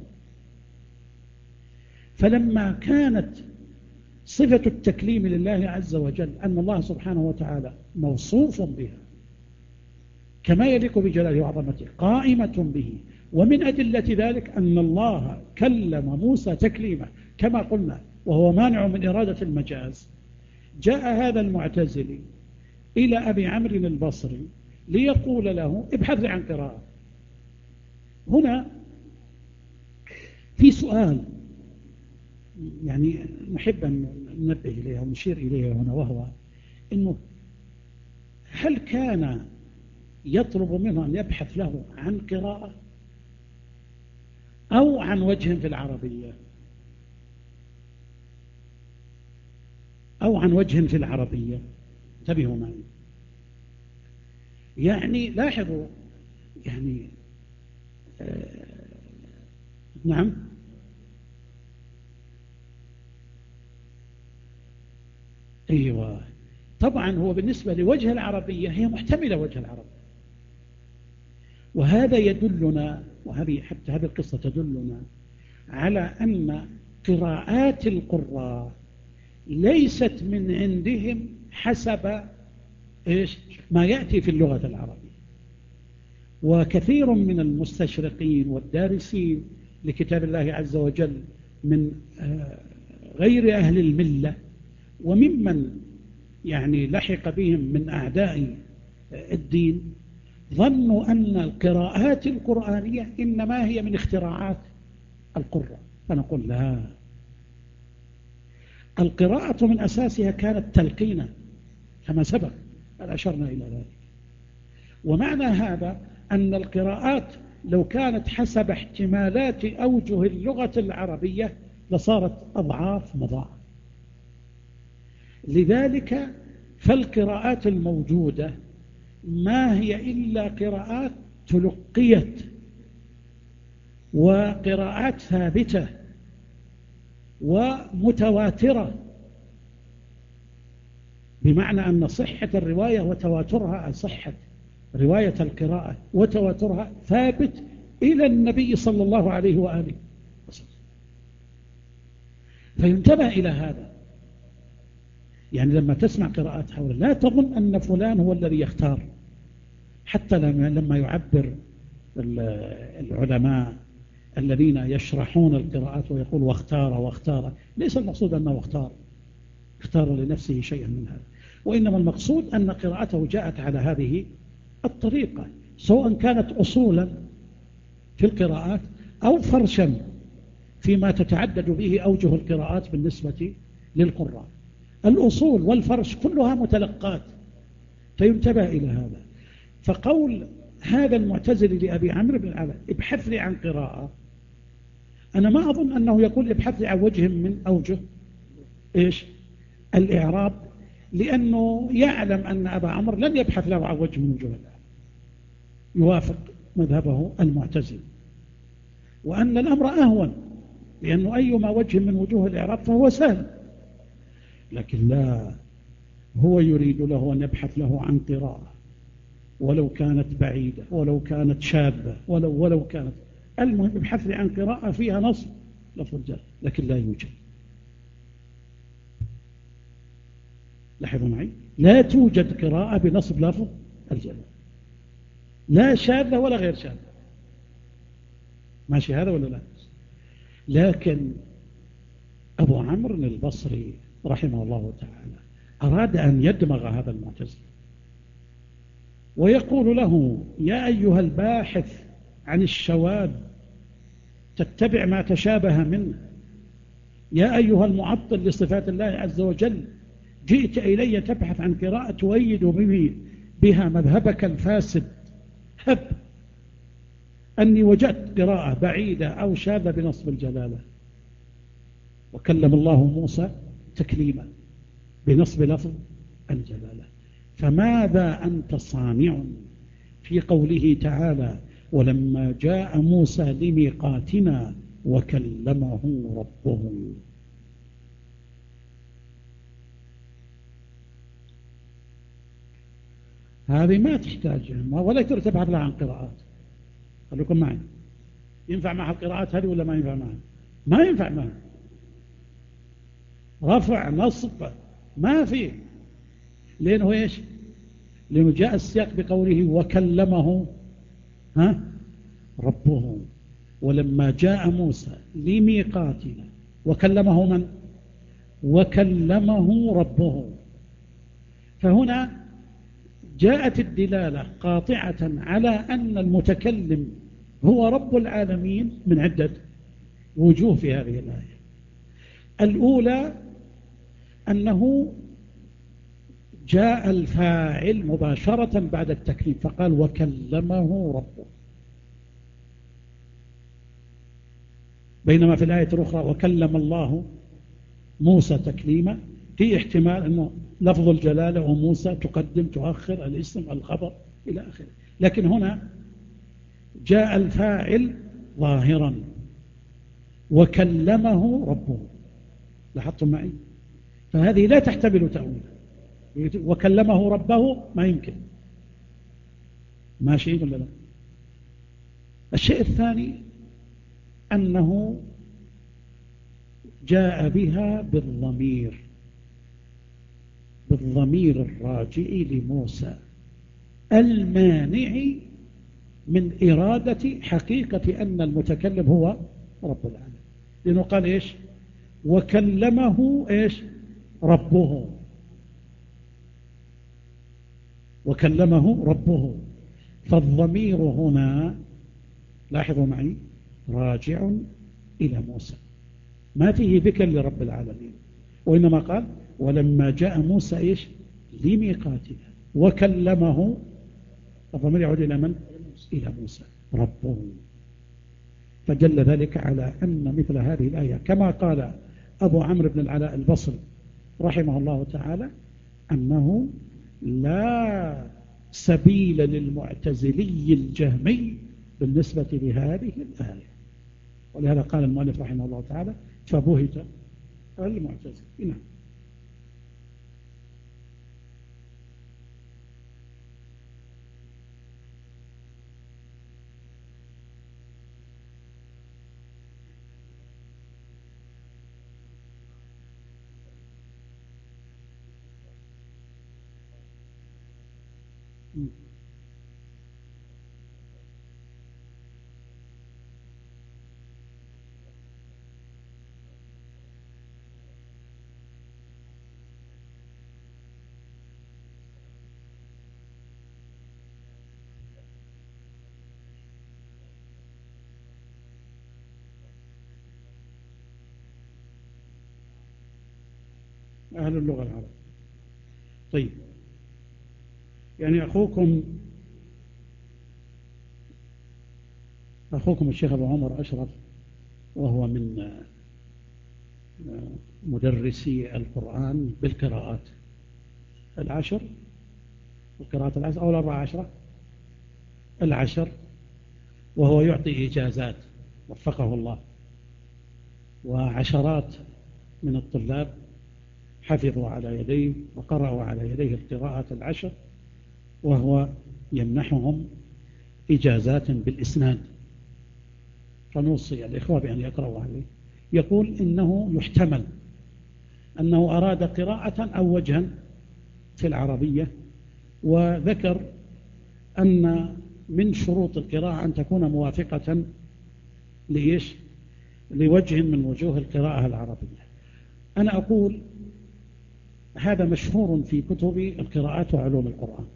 فلما كانت صفة التكليم لله عز وجل أن الله سبحانه وتعالى موصوف بها كما يليق بجلاله وعظمته قائمة به، ومن أدلة ذلك أن الله كلم موسى تكليما كما قلنا، وهو مانع من إرادة المجاز، جاء هذا المعتزلي إلى أبي عمرو البصري ليقول له ابحث لي عن قراءة. هنا في سؤال يعني نحب أن ننبه إليه ونشير إليه هنا، وهو إنه هل كان يطلب منه أن يبحث له عن قراءة أو عن وجه في العربية؟ أو عن وجه في العربية. انتبهوا معي، يعني لاحظوا، يعني نعم، أيوة، طبعا هو بالنسبة لوجه العربية هي محتملة وجه العرب، وهذا يدلنا، حتى هذه القصة تدلنا على أن قراءات القراء ليست من عندهم حسب ما يأتي في اللغة العربية. وكثير من المستشرقين والدارسين لكتاب الله عز وجل من غير أهل الملة وممن يعني لحق بهم من أعداء الدين ظنوا أن القراءات القرآنية إنما هي من اختراعات القراء، فنقول لا، القراءة من أساسها كانت تلقينا كما سبق أن أشرنا إلى ذلك. ومعنى هذا أن القراءات لو كانت حسب احتمالات أوجه اللغة العربية لصارت أضعاف مضاعفة. لذلك فالقراءات الموجودة ما هي إلا قراءات تلقيت وقراءات ثابتة ومتواترة، بمعنى أن صحة الرواية وتواترها، صحة رواية القراءة وتواترها ثابت إلى النبي صلى الله عليه وآله وسلم. فينتبه إلى هذا، يعني لما تسمع قراءات حول لا تظن أن فلان هو الذي يختار، حتى لما يعبر العلماء الذين يشرحون القراءات ويقول واختار، ليس المقصود أنه اختار لنفسه شيئا من هذا، وإنما المقصود أن قراءته جاءت على هذه الطريقة، سواء كانت أصولا في القراءات أو فرشا فيما تتعدد به أوجه القراءات بالنسبة للقراء. الأصول والفرش كلها متلقات، فينتبه إلى هذا. فقول هذا المعتزلي لأبي عمرو بن العلاء ابحث لي عن قراءة، أنا ما أظن أنه يقول ابحث لي عن وجه من أوجه الإعراب، لأنه يعلم أن أبا عمرو لن يبحث له عن وجه من وجوه الإعراب يوافق مذهبه المعتزلي، وأن الأمر أهون، لأنه أيما وجه من وجوه الإعراب فهو سهل. لكن لا، هو يريد له أن يبحث له عن قراءة ولو كانت بعيدة ولو كانت شاذة ولو كانت، المهم يبحث لي عن قراءة فيها نصب لفظ الجر، لكن لا يوجد. لاحظوا معي، لا توجد قراءة بنصب لفظ الجر، لا شاذة ولا غير شاذة، ماشي هذا ولا لا؟ لكن أبو عمرو البصري رحمه الله تعالى أراد أن يدمغ هذا المعتزل ويقول له يا أيها الباحث عن الشواذ تتبع ما تشابه منه، يا أيها المعطل لصفات الله عز وجل جئت إلي تبحث عن قراءة تؤيد بها مذهبك الفاسد، هب أني وجدت قراءة بعيدة أو شاذة بنصب الجلالة، وكلم الله موسى تكليما بنصب لفظ الجلالة. فماذا أنت صانع في قوله تعالى ولما جاء موسى لميقاتنا وكلمه ربه؟ هذه ما تحتاج ولا تبحث لها عن قراءات. خليكم معي، ينفع معها القراءات هذه ولا ما ينفع معها؟ ما ينفع معها، رفع نصب ما فيه، لأنه إيش؟ لأنه جاء السياق بقوله وكلمه ربه، ولما جاء موسى لميقاتنا وكلمه من؟ وكلمه ربه. فهنا جاءت الدلالة قاطعة على أن المتكلم هو رب العالمين من عدة وجوه في هذه الآية. الأولى أنه جاء الفاعل مباشرة بعد التكليم فقال وكلمه ربه، بينما في الآية الأخرى وكلم الله موسى تكليما في احتمال أنه لفظ الجلالة وموسى تقدم تؤخر الاسم الخبر إلى آخره، لكن هنا جاء الفاعل ظاهرا وكلمه ربه. لاحظتم معي؟ فهذه لا تحتمل تأويلا. وكلمه ربه ما يمكن، ماشي ولا لا؟ الشيء الثاني أنه جاء بها بالضمير الراجع لموسى المانع من إرادة حقيقة أن المتكلم هو رب العالمين، لأنه قال إيش؟ وكلمه إيش؟ ربه، وكلمه ربه. فالضمير هنا لاحظوا معي راجع إلى موسى، ما فيه ذكر لرب العالمين، وإنما قال ولما جاء موسى إيش؟ لميقاتنا وكلمه. الضمير يعود إلى من؟ إلى موسى ربه. فدل ذلك على أن مثل هذه الآية كما قال أبو عمرو بن العلاء البصري رحمه الله تعالى أنه لا سبيل للمعتزلي الجهمي بالنسبة لهذه الآية، ولهذا قال المؤلف رحمه الله تعالى فبهت المعتزلة. نعم. أهل اللغة العربية. طيب، يعني أخوكم الشيخ أبو عمر أشرف، وهو من مدرسي القرآن بالقراءات العشر، القراءات العشر أو الأربع عشرة العشر، وهو يعطي إجازات وفقه الله، وعشرات من الطلاب حفظوا على يديه وقرأوا على يديه القراءات العشر، وهو يمنحهم إجازات بالإسناد. فنوصي الإخوة بأن يقرأوا عليه. يقول إنه يحتمل أنه أراد قراءة أو وجها في العربية، وذكر أن من شروط القراءة أن تكون موافقة لإيش؟ لوجه من وجوه القراءة العربية. أنا أقول هذا مشهور في كتب القراءات وعلوم القرآن،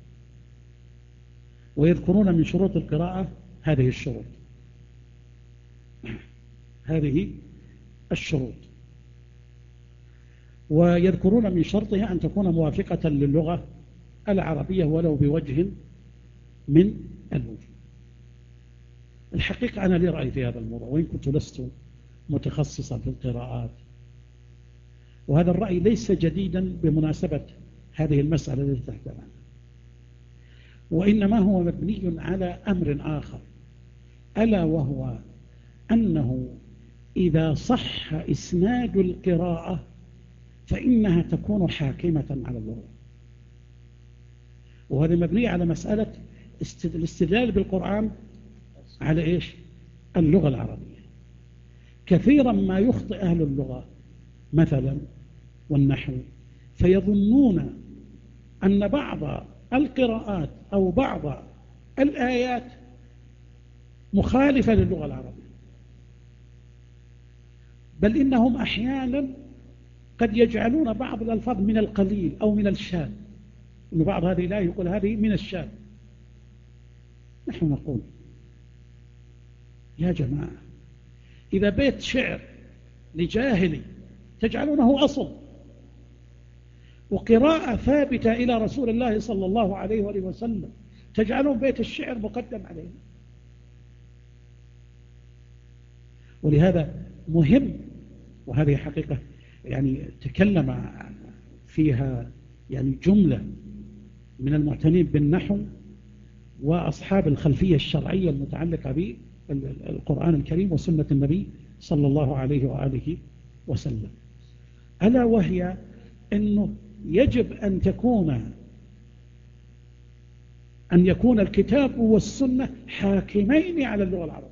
ويذكرون من شروط القراءة هذه الشروط، هذه الشروط، ويذكرون من شرطها أن تكون موافقة للغة العربية ولو بوجه من الوجوه. الحقيقة أنا لي رأي في هذا الموضوع، وإن كنت لست متخصصا في القراءات، وهذا الرأي ليس جديدا بمناسبة هذه المسألة التي تحت عنها، وإنما هو مبني على أمر آخر، ألا وهو أنه إذا صح إسناد القراءة فإنها تكون حاكمة على اللغة، وهذا مبني على مسألة الاستدلال بالقرآن على إيش؟ اللغة العربية. كثيرا ما يخطئ أهل اللغة مثلا والنحو فيظنون أن بعض القراءات أو بعض الآيات مخالفة للغة العربية، بل إنهم أحيانا قد يجعلون بعض الألفاظ من القليل أو من الشاذ، إن بعض هذه الآية يقول هذه من الشاذ. نحن نقول يا جماعة، إذا بيت شعر لجاهلي تجعلونه أصل، وقراءة ثابتة إلى رسول الله صلى الله عليه وآله وسلم تجعلون بيت الشعر مقدم عليه. ولهذا مهم، وهذه حقيقة يعني تكلم فيها يعني جملة من المعتنين بالنحو وأصحاب الخلفية الشرعية المتعلقة بالقرآن الكريم وسنة النبي صلى الله عليه وآله وسلم، ألا وهي أنه يجب أن يكون الكتاب والسنة حاكمين على اللغة العربية.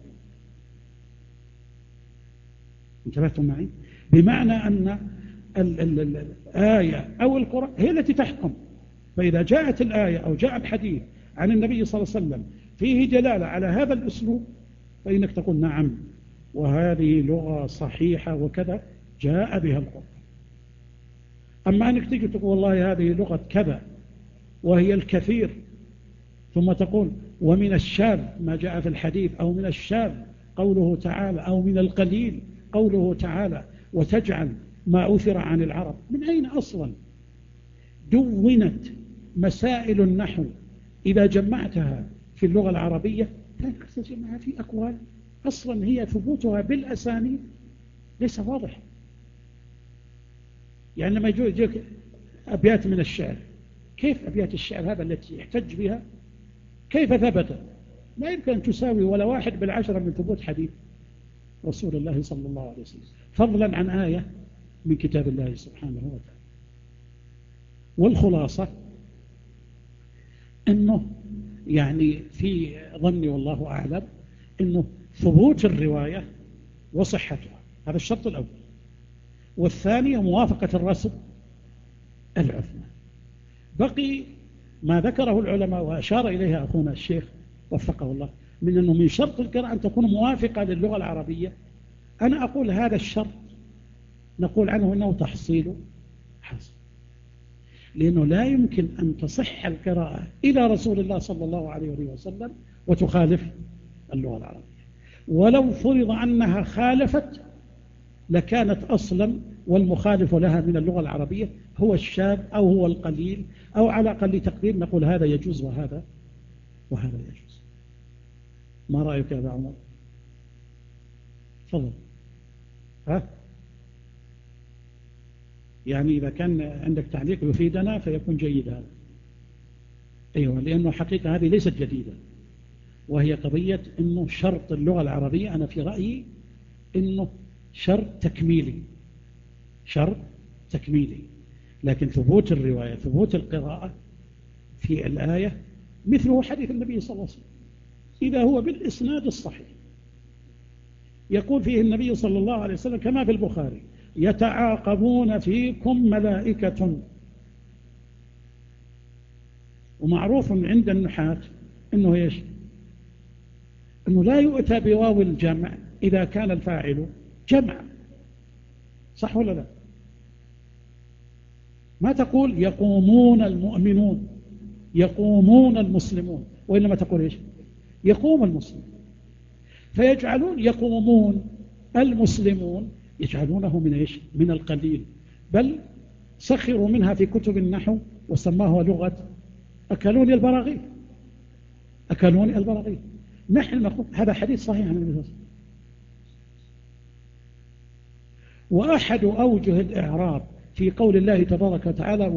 انتبهتم معي؟ بمعنى أن الآية أو القرآن هي التي تحكم، فإذا جاءت الآية أو جاء الحديث عن النبي صلى الله عليه وسلم فيه دلالة على هذا الأسلوب فإنك تقول نعم وهذه لغة صحيحة وكذا جاء بها القرآن. أما أنك تجي تقول والله هذه لغة كذا وهي الكثير، ثم تقول ومن الشاذ ما جاء في الحديث، أو من الشاذ قوله تعالى، أو من القليل قوله تعالى، وتجعل ما أثر عن العرب. من أين أصلا دونت مسائل النحو إذا جمعتها في اللغة العربية تجمعها في أقوال أصلا هي ثبوتها بالأسانيد ليس واضح. يعني لما يجيك أبيات من الشعر، كيف أبيات الشعر هذا التي يحتج بها كيف ثبت؟ لا يمكن أن تساوي ولا 1/10 من ثبوت حديث رسول الله صلى الله عليه وسلم، فضلا عن آية من كتاب الله سبحانه وتعالى. والخلاصة أنه يعني في ظني والله أعلم أنه ثبوت الرواية وصحتها هذا الشرط الأول، والثانية موافقة الرسم العثمى. بقي ما ذكره العلماء وأشار إليها أخونا الشيخ وفقه الله من أنه من شرط القراءة أن تكون موافقة للغة العربية. أنا أقول هذا الشرط نقول عنه أنه تحصيل حاصل، لأنه لا يمكن أن تصح القراءة إلى رسول الله صلى الله عليه وسلم وتخالف اللغة العربية، ولو فرض أنها خالفت لكانت أصلا والمخالف لها من اللغة العربية هو الشاذ أو هو القليل، أو على أقل تقدير نقول هذا يجوز وهذا يجوز. ما رأيك يا أبا عمر؟ تفضل. يعني إذا كان عندك تعليق يفيدنا فيكون جيد هذا. أيوة، لأنه حقيقة هذه ليست جديدة، وهي قضية أنه شرط اللغة العربية أنا في رأيي أنه شرط تكميلي، لكن ثبوت الرواية ثبوت القراءة في الآية مثله حديث النبي صلى الله عليه وسلم إذا هو بالإسناد الصحيح يقول فيه النبي صلى الله عليه وسلم كما في البخاري: يتعاقبون فيكم ملائكة. ومعروف عند النحاة أنه إيش؟ أنه لا يؤتى بواو الجمع إذا كان الفاعل جمع، صح ولا لا؟ ما تقول يقومون المؤمنون يقومون المسلمون، وإنما تقول إيش؟ يقوم المسلم. فيجعلون يقومون المسلمون يجعلونه من إيش؟ من القليل، بل سخروا منها في كتب النحو وسماها لغة أكلوني البراغيث. نحن نقول هذا حديث صحيح عن النبي صلى الله عليه وسلم. وأحد أوجه الإعراب في قول الله تبارك وتعالى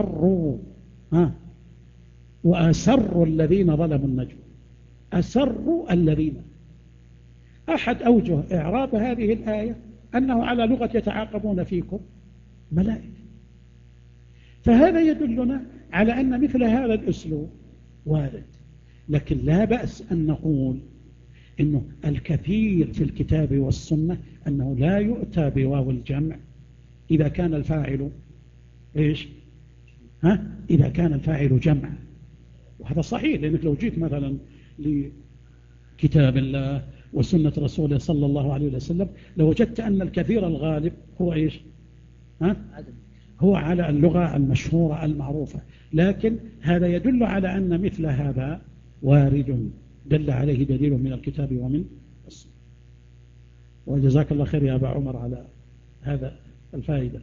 وأسروا الذين ظلموا النجوى. أسروا الذين، أحد أوجه إعراب هذه الآية أنه على لغة يتعاقبون فيكم ملائكة. فهذا يدلنا على أن مثل هذا الأسلوب وارد، لكن لا بأس أن نقول إنه الكثير في الكتاب والسنة أنه لا يؤتى بواو الجمع إذا كان الفاعل إيش؟ إذا كان الفاعل جمع. وهذا صحيح، لأنك لو جيت مثلا لكتاب الله وسنة رسوله صلى الله عليه وسلم لوجدت أن الكثير الغالب هو إيش؟ هو على اللغة المشهورة المعروفة، لكن هذا يدل على أن مثل هذا وارد دل عليه دليل من الكتاب ومن السنة. وجزاك الله خير يا أبا عمر على هذا الفائدة.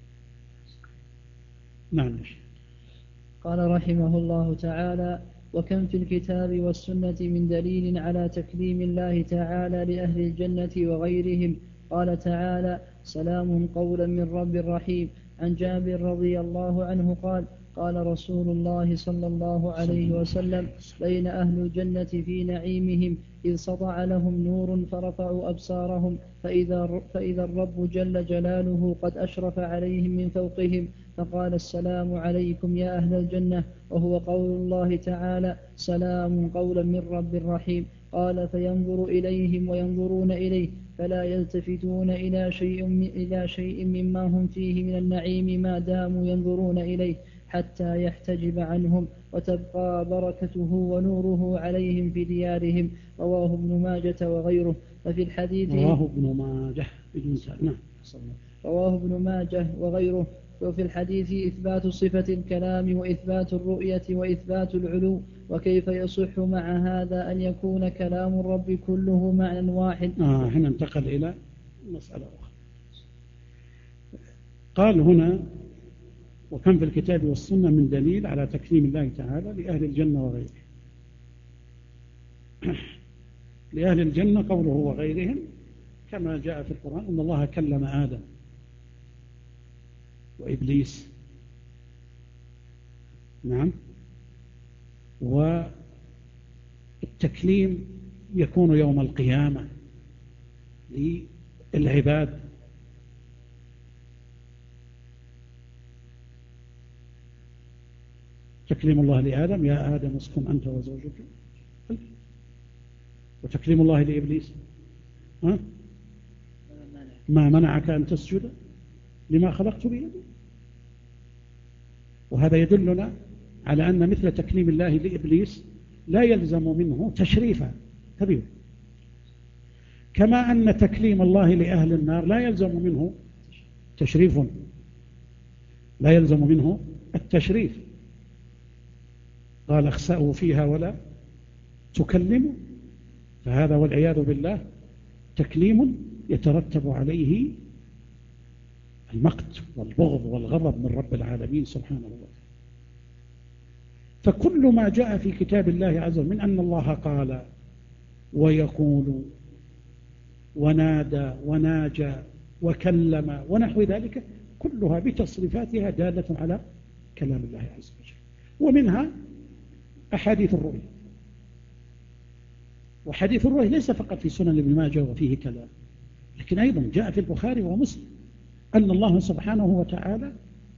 نعم. قال رحمه الله تعالى: وكم في الكتاب والسنة من دليل على تكريم الله تعالى لأهل الجنة وغيرهم. قال تعالى: سلام قولا من رب رحيم. عن جابر رضي الله عنه قال قال رسول الله صلى الله عليه وسلم بين أهل الجنة في نعيمهم إذ سطع لهم نور فرفعوا أبصارهم فإذا الرب جل جلاله قد أشرف عليهم من فوقهم فقال السلام عليكم يا أهل الجنة، وهو قول الله تعالى سلام قولا من رب رحيم. قال فينظر إليهم وينظرون إليه فلا يلتفتون إلى شيء مما هم فيه من النعيم ما داموا ينظرون إليه حتى يحتجب عنهم وتبقى بركته ونوره عليهم في ديارهم. رواه ابن ماجة وغيره. ففي الحديث رواه ابن ماجه وغيره. وفي الحديث إثبات صفة الكلام وإثبات الرؤية وإثبات العلو. وكيف يصح مع هذا أن يكون كلام الرب كله معنى واحد؟ هنا انتقل إلى مسألة أخرى. قال هنا وكم في الكتاب والسنة من دليل على تكريم الله تعالى لأهل الجنة وغيرهم. لأهل الجنة قوله وغيرهم كما جاء في القرآن أن الله كلم آدم وإبليس. نعم. والتكليم يكون يوم القيامة للعباد. تكليم الله لآدم يا آدم اسكن أنت وزوجك. وتكليم الله لإبليس ما منعك أن تسجد لما خلقت بيدي. وهذا يدلنا على أن مثل تكليم الله لإبليس لا يلزم منه تشريفا كبير، كما أن تكليم الله لأهل النار لا يلزم منه تشريف، لا يلزم منه التشريف. قال اخسأوا فيها ولا تكلموا. فهذا والعياذ بالله تكليم يترتب عليه المقت والبغض والغضب من رب العالمين سبحانه وتعالى. فكل ما جاء في كتاب الله عز وجل من أن الله قال ويقول ونادى وناجى وكلم ونحو ذلك كلها بتصريفاتها دالة على كلام الله عز وجل. ومنها أحاديث الرؤيا. وحديث الرؤيا ليس فقط في سنن ابن ماجه وفيه كلام، لكن أيضا جاء في البخاري ومسلم أن الله سبحانه وتعالى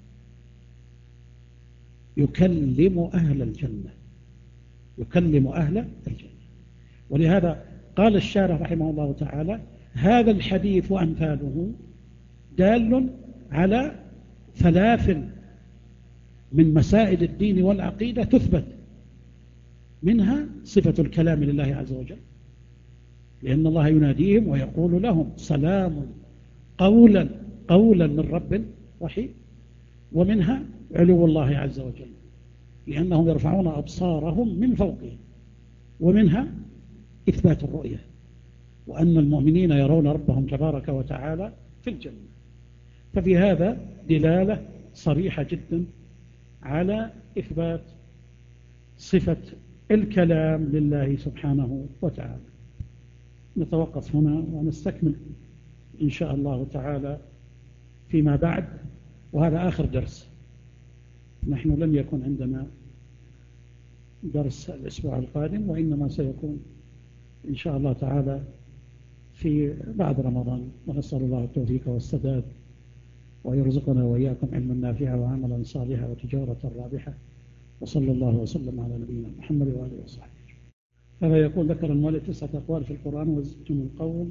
يكلم أهل الجنة، يكلم أهل الجنة. ولهذا قال الشارح رحمه الله تعالى هذا الحديث وأمثاله دال على ثلاث من مسائل الدين والعقيدة تثبت، منها صفة الكلام لله عز وجل، لأن الله يناديهم ويقول لهم سلام قولا من رب رحيم. ومنها علو الله عز وجل لأنهم يرفعون أبصارهم من فوقهم. ومنها إثبات الرؤية وأن المؤمنين يرون ربهم تبارك وتعالى في الجنة. ففي هذا دلالة صريحة جدا على إثبات صفة الكلام لله سبحانه وتعالى. نتوقف هنا ونستكمل إن شاء الله تعالى فيما بعد. وهذا آخر درس. نحن لن يكون عندنا درس الأسبوع القادم، وإنما سيكون إن شاء الله تعالى في بعد رمضان. ونسأل الله التوفيق والسداد ويرزقنا وإياكم علما نافعا وعملا صالحا وتجارة رابحة. وصلى الله وسلم على نبينا محمد وآله وصحبه. هذا يقول ذكر المؤلف 9 أقوال في القرآن وزدتم القول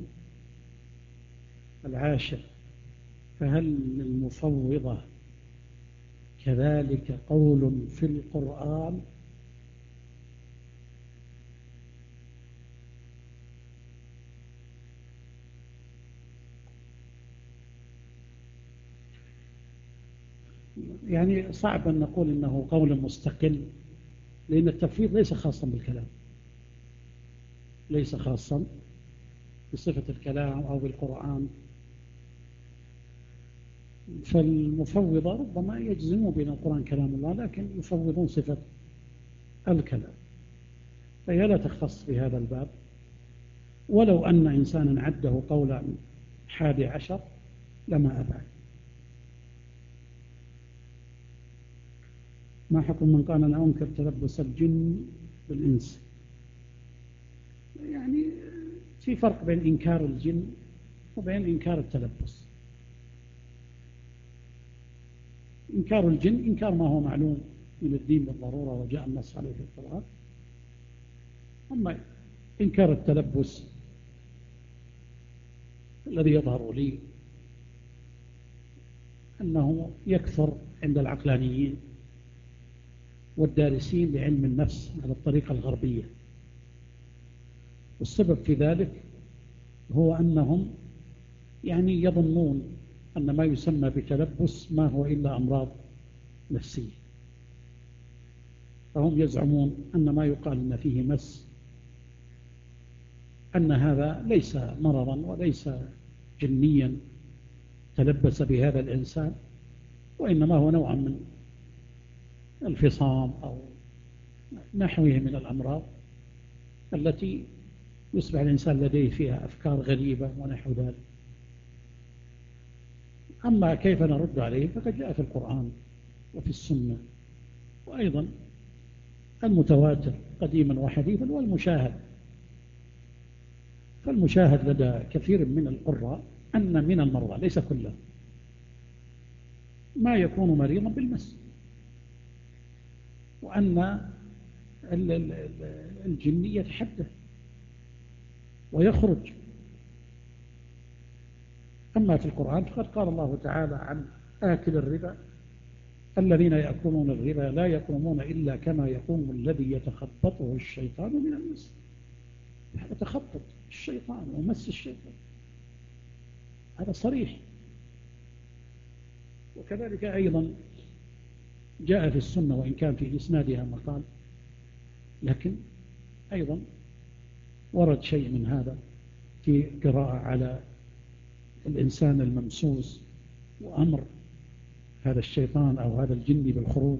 العاشر، فهل للمفوضة كذلك قول في القرآن؟ يعني صعب أن نقول إنه قول مستقل، لأن التفويض ليس خاصا بالكلام، ليس خاصا بصفة الكلام أو بالقرآن. فالمفوضة ربما يجزموا بأن القرآن كلام الله، لكن يفوضون صفة الكلام، فهي لا تختص بهذا الباب. ولو أن إنسانا عده قولا 11 لما أبعد. ما حكم من قال أنا أنكر تلبس الجن بالإنس؟ يعني في فرق بين إنكار الجن وبين إنكار التلبس. إنكار الجن إنكار ما هو معلوم من الدين بالضرورة وجاء النص عليه في القرآن. أما إنكار التلبس الذي يظهر لي أنه يكثر عند العقلانيين والدارسين لعلم النفس على الطريقة الغربية، والسبب في ذلك هو أنهم يعني يظنون أن ما يسمى بتلبس ما هو إلا أمراض نفسية، فهم يزعمون أن ما يقال أن فيه مس أن هذا ليس مرضا وليس جنيا تلبس بهذا الإنسان، وإنما هو نوع من الفصام أو نحوه من الأمراض التي يصبح الإنسان لديه فيها أفكار غريبة ونحو ذلك. أما كيف نرد عليه فقد جاء في القرآن وفي السنة، وأيضا المتواتر قديما وحديثا والمشاهد. فالمشاهد لدى كثير من القراء أن من المرضى ليس كله ما يكون مريضا بالمس، وأن الجن يتحدث ويخرج. أما في القرآن فقد قال الله تعالى عن آكل الربا الذين يأكلون الربا لا يقومون إلا كما يقوم الذي يتخبطه الشيطان من المس. يتخبط الشيطان ومس الشيطان، هذا صريح. وكذلك أيضا جاء في السنة وإن كان في إسنادها مقال، لكن أيضا ورد شيء من هذا في قراءة على الإنسان الممسوس وأمر هذا الشيطان أو هذا الجن بالخروج.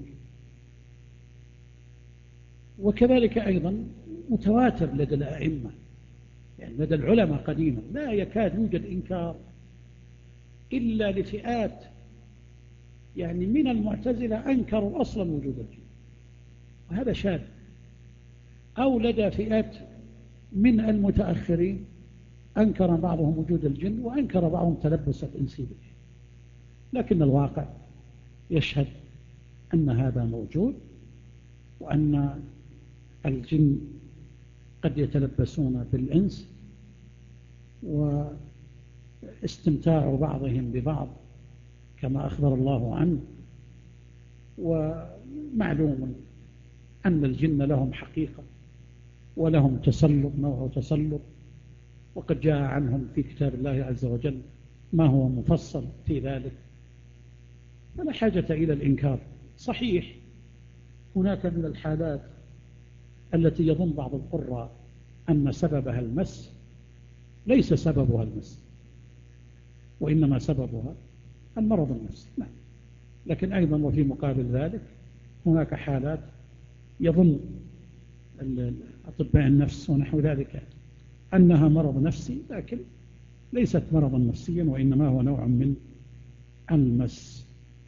وكذلك أيضا متواتر لدى الأئمة، يعني لدى العلماء قديما لا يكاد يوجد إنكار إلا لفئات يعني من المعتزلة أنكروا أصلا وجود الجن، وهذا شاذ. أو لدى فئات من المتأخرين أنكر بعضهم وجود الجن وأنكر بعضهم تلبس الإنس به، لكن الواقع يشهد أن هذا موجود، وأن الجن قد يتلبسون بالإنس واستمتاع بعضهم ببعض كما أخبر الله عنه. ومعلوم أن الجن لهم حقيقة ولهم تسلط، نوع تسلط، وقد جاء عنهم في كتاب الله عز وجل ما هو مفصل في ذلك، فلا حاجة إلى الإنكار. صحيح هناك من الحالات التي يظن بعض القراء أن سببها المس، ليس سببها المس وإنما سببها المرض النفسي، نعم. لكن أيضا وفي مقابل ذلك هناك حالات يظن أطباء النفس ونحو ذلك أنها مرض نفسي، لكن ليست مرضا نفسيا وإنما هو نوع من المس.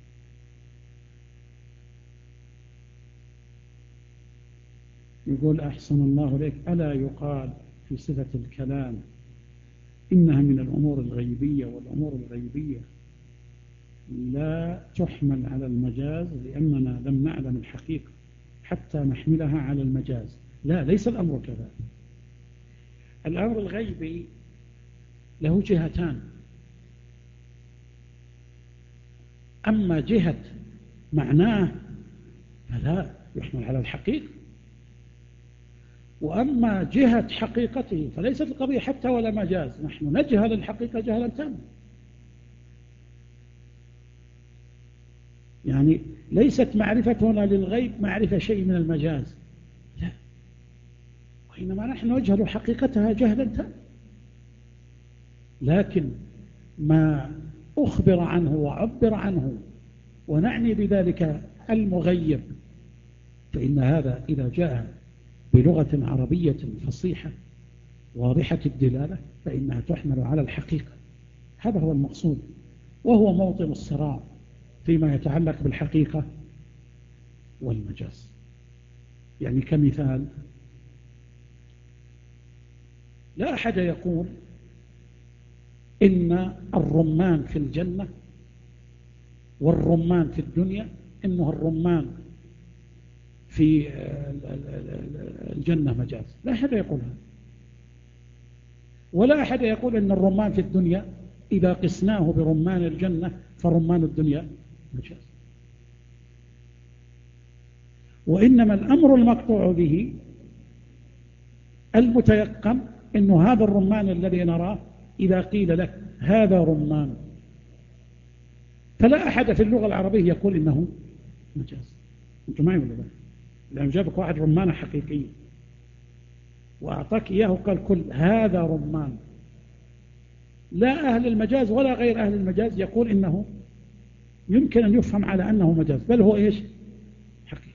يقول أحسن الله إليك، ألا يقال في صفة الكلام إنها من الأمور الغيبية، والأمور الغيبية لا تحمل على المجاز لأننا لم نعلم الحقيقة حتى نحملها على المجاز؟ لا، ليس الأمر كذلك. الأمر الغيبي له جهتان، أما جهة معناه فلا يحمل على الحقيقة، وأما جهة حقيقته فليست القضية حتى ولا مجاز، نحن نجهل الحقيقة جهلا تاما. يعني ليست معرفتنا للغيب معرفة شيء من المجاز، لا، وإنما نحن نجهل حقيقتها جهلا تاما. لكن ما أخبر عنه وعبر عنه ونعني بذلك المغيب، فإن هذا إذا جاء بلغة عربية فصيحة واضحة الدلالة فإنها تحمل على الحقيقة. هذا هو المقصود، وهو موطن الصراع فيما يتعلق بالحقيقة والمجاز. يعني كمثال، لا أحد يقول إن الرمان في الجنة والرمان في الدنيا، إنه الرمان في الجنة مجاز. لا أحد يقول هذا. ولا أحد يقول إن الرمان في الدنيا إذا قسناه برمان الجنة فرمان الدنيا مجاز. وإنما الأمر المقطوع به المتيقن إنه هذا الرمان الذي نراه إذا قيل لك هذا رمان، فلا أحد في اللغة العربية يقول إنه مجاز. أنتم معي ولا لا؟ لأن جابك واحد رمانة حقيقية وأعطاك إياه وقال كل هذا رمان، لا أهل المجاز ولا غير أهل المجاز يقول إنه يمكن أن يفهم على أنه مجاز، بل هو إيش؟ حقيقي.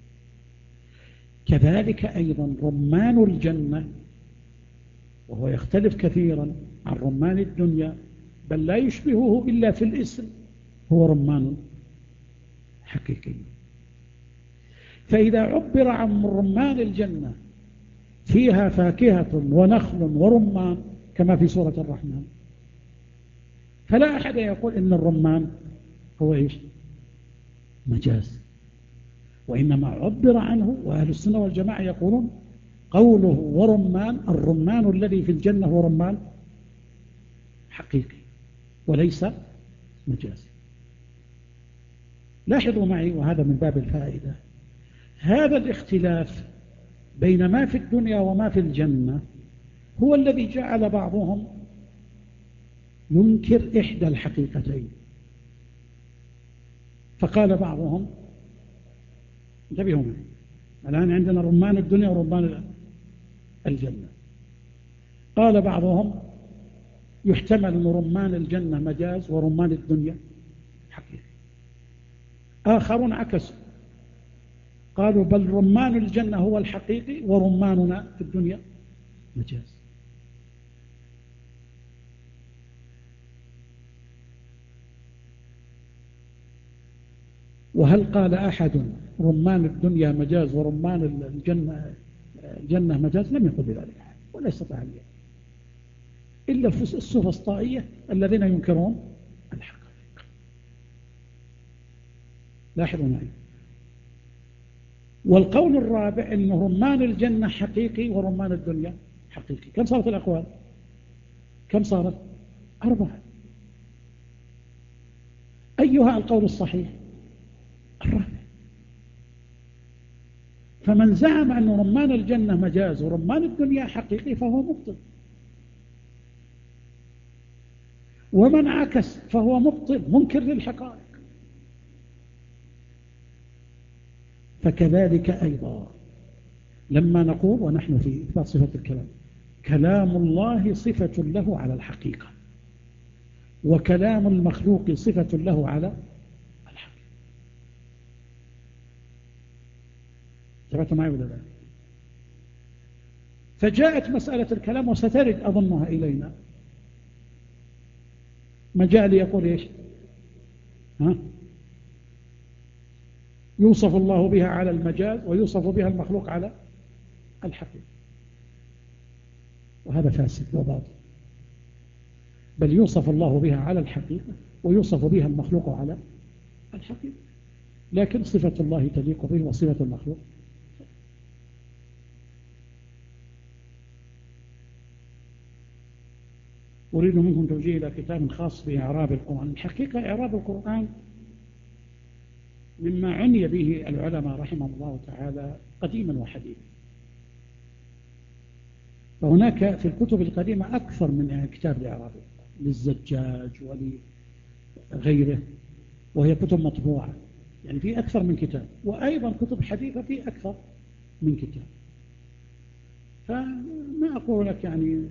كذلك أيضا رمان الجنة، وهو يختلف كثيرا عن رمان الدنيا، بل لا يشبهه إلا في الاسم، هو رمان حقيقي. فإذا عبر عن رمان الجنة فيها فاكهة ونخل ورمان كما في سورة الرحمن، فلا أحد يقول إن الرمان هو إيش؟ مجاز. وإنما عبر عنه، وأهل السنة والجماعة يقولون قوله ورمان، الرمان الذي في الجنة هو رمان حقيقي وليس مجازي. لاحظوا معي، وهذا من باب الفائدة، هذا الاختلاف بين ما في الدنيا وما في الجنة هو الذي جعل بعضهم ينكر إحدى الحقيقتين. فقال بعضهم، انتبهوا معي، الآن عندنا رمان الدنيا ورمان الجنة. قال بعضهم يحتمل أن رمان الجنة مجاز ورمان الدنيا حقيقي. آخرون عكسوا، قالوا بل رمان الجنة هو الحقيقي ورماننا في الدنيا مجاز. وهل قال أحد رمان الدنيا مجاز ورمان الجنة مجاز؟ لم يقل بذلك أحد، ولا يستطيع أن يقول إلا السفسطائية الذين ينكرون الحقائق. لاحظوا معي. والقول الرابع أن رمان الجنة حقيقي ورمان الدنيا حقيقي. كم صارت الأقوال؟ كم صارت؟ 4. أيها القول الصحيح؟ الرابع. فمن زعم أن رمان الجنة مجاز ورمان الدنيا حقيقي فهو مبطل، ومن عكس فهو مبطل منكر للحقائق. فكذلك أيضا لما نقول ونحن في إثبات صفة الكلام، كلام الله صفة له على الحقيقة، وكلام المخلوق صفة له على الحقيقة. تبعتوا معي ولا لا؟ فجاءت مسألة الكلام وسترد أظنها إلينا، مجال يقول إيش؟ يوصف الله بها على المجاز ويوصف بها المخلوق على الحقيقة، وهذا فاسد وباطل. بل يوصف الله بها على الحقيقة ويوصف بها المخلوق على الحقيقة، لكن صفة الله تليق به وصفة المخلوق. أريد منكم توجيه إلى كتاب خاص بإعراب القرآن. الحقيقة إعراب القرآن مما عني به العلماء رحمه الله تعالى قديما وحديثا، فهناك في الكتب القديمة أكثر من كتاب لإعراب للزجاج ولغيره، وهي كتب مطبوعة، يعني في أكثر من كتاب، وأيضا كتب حديثة في أكثر من كتاب. فما أقول لك يعني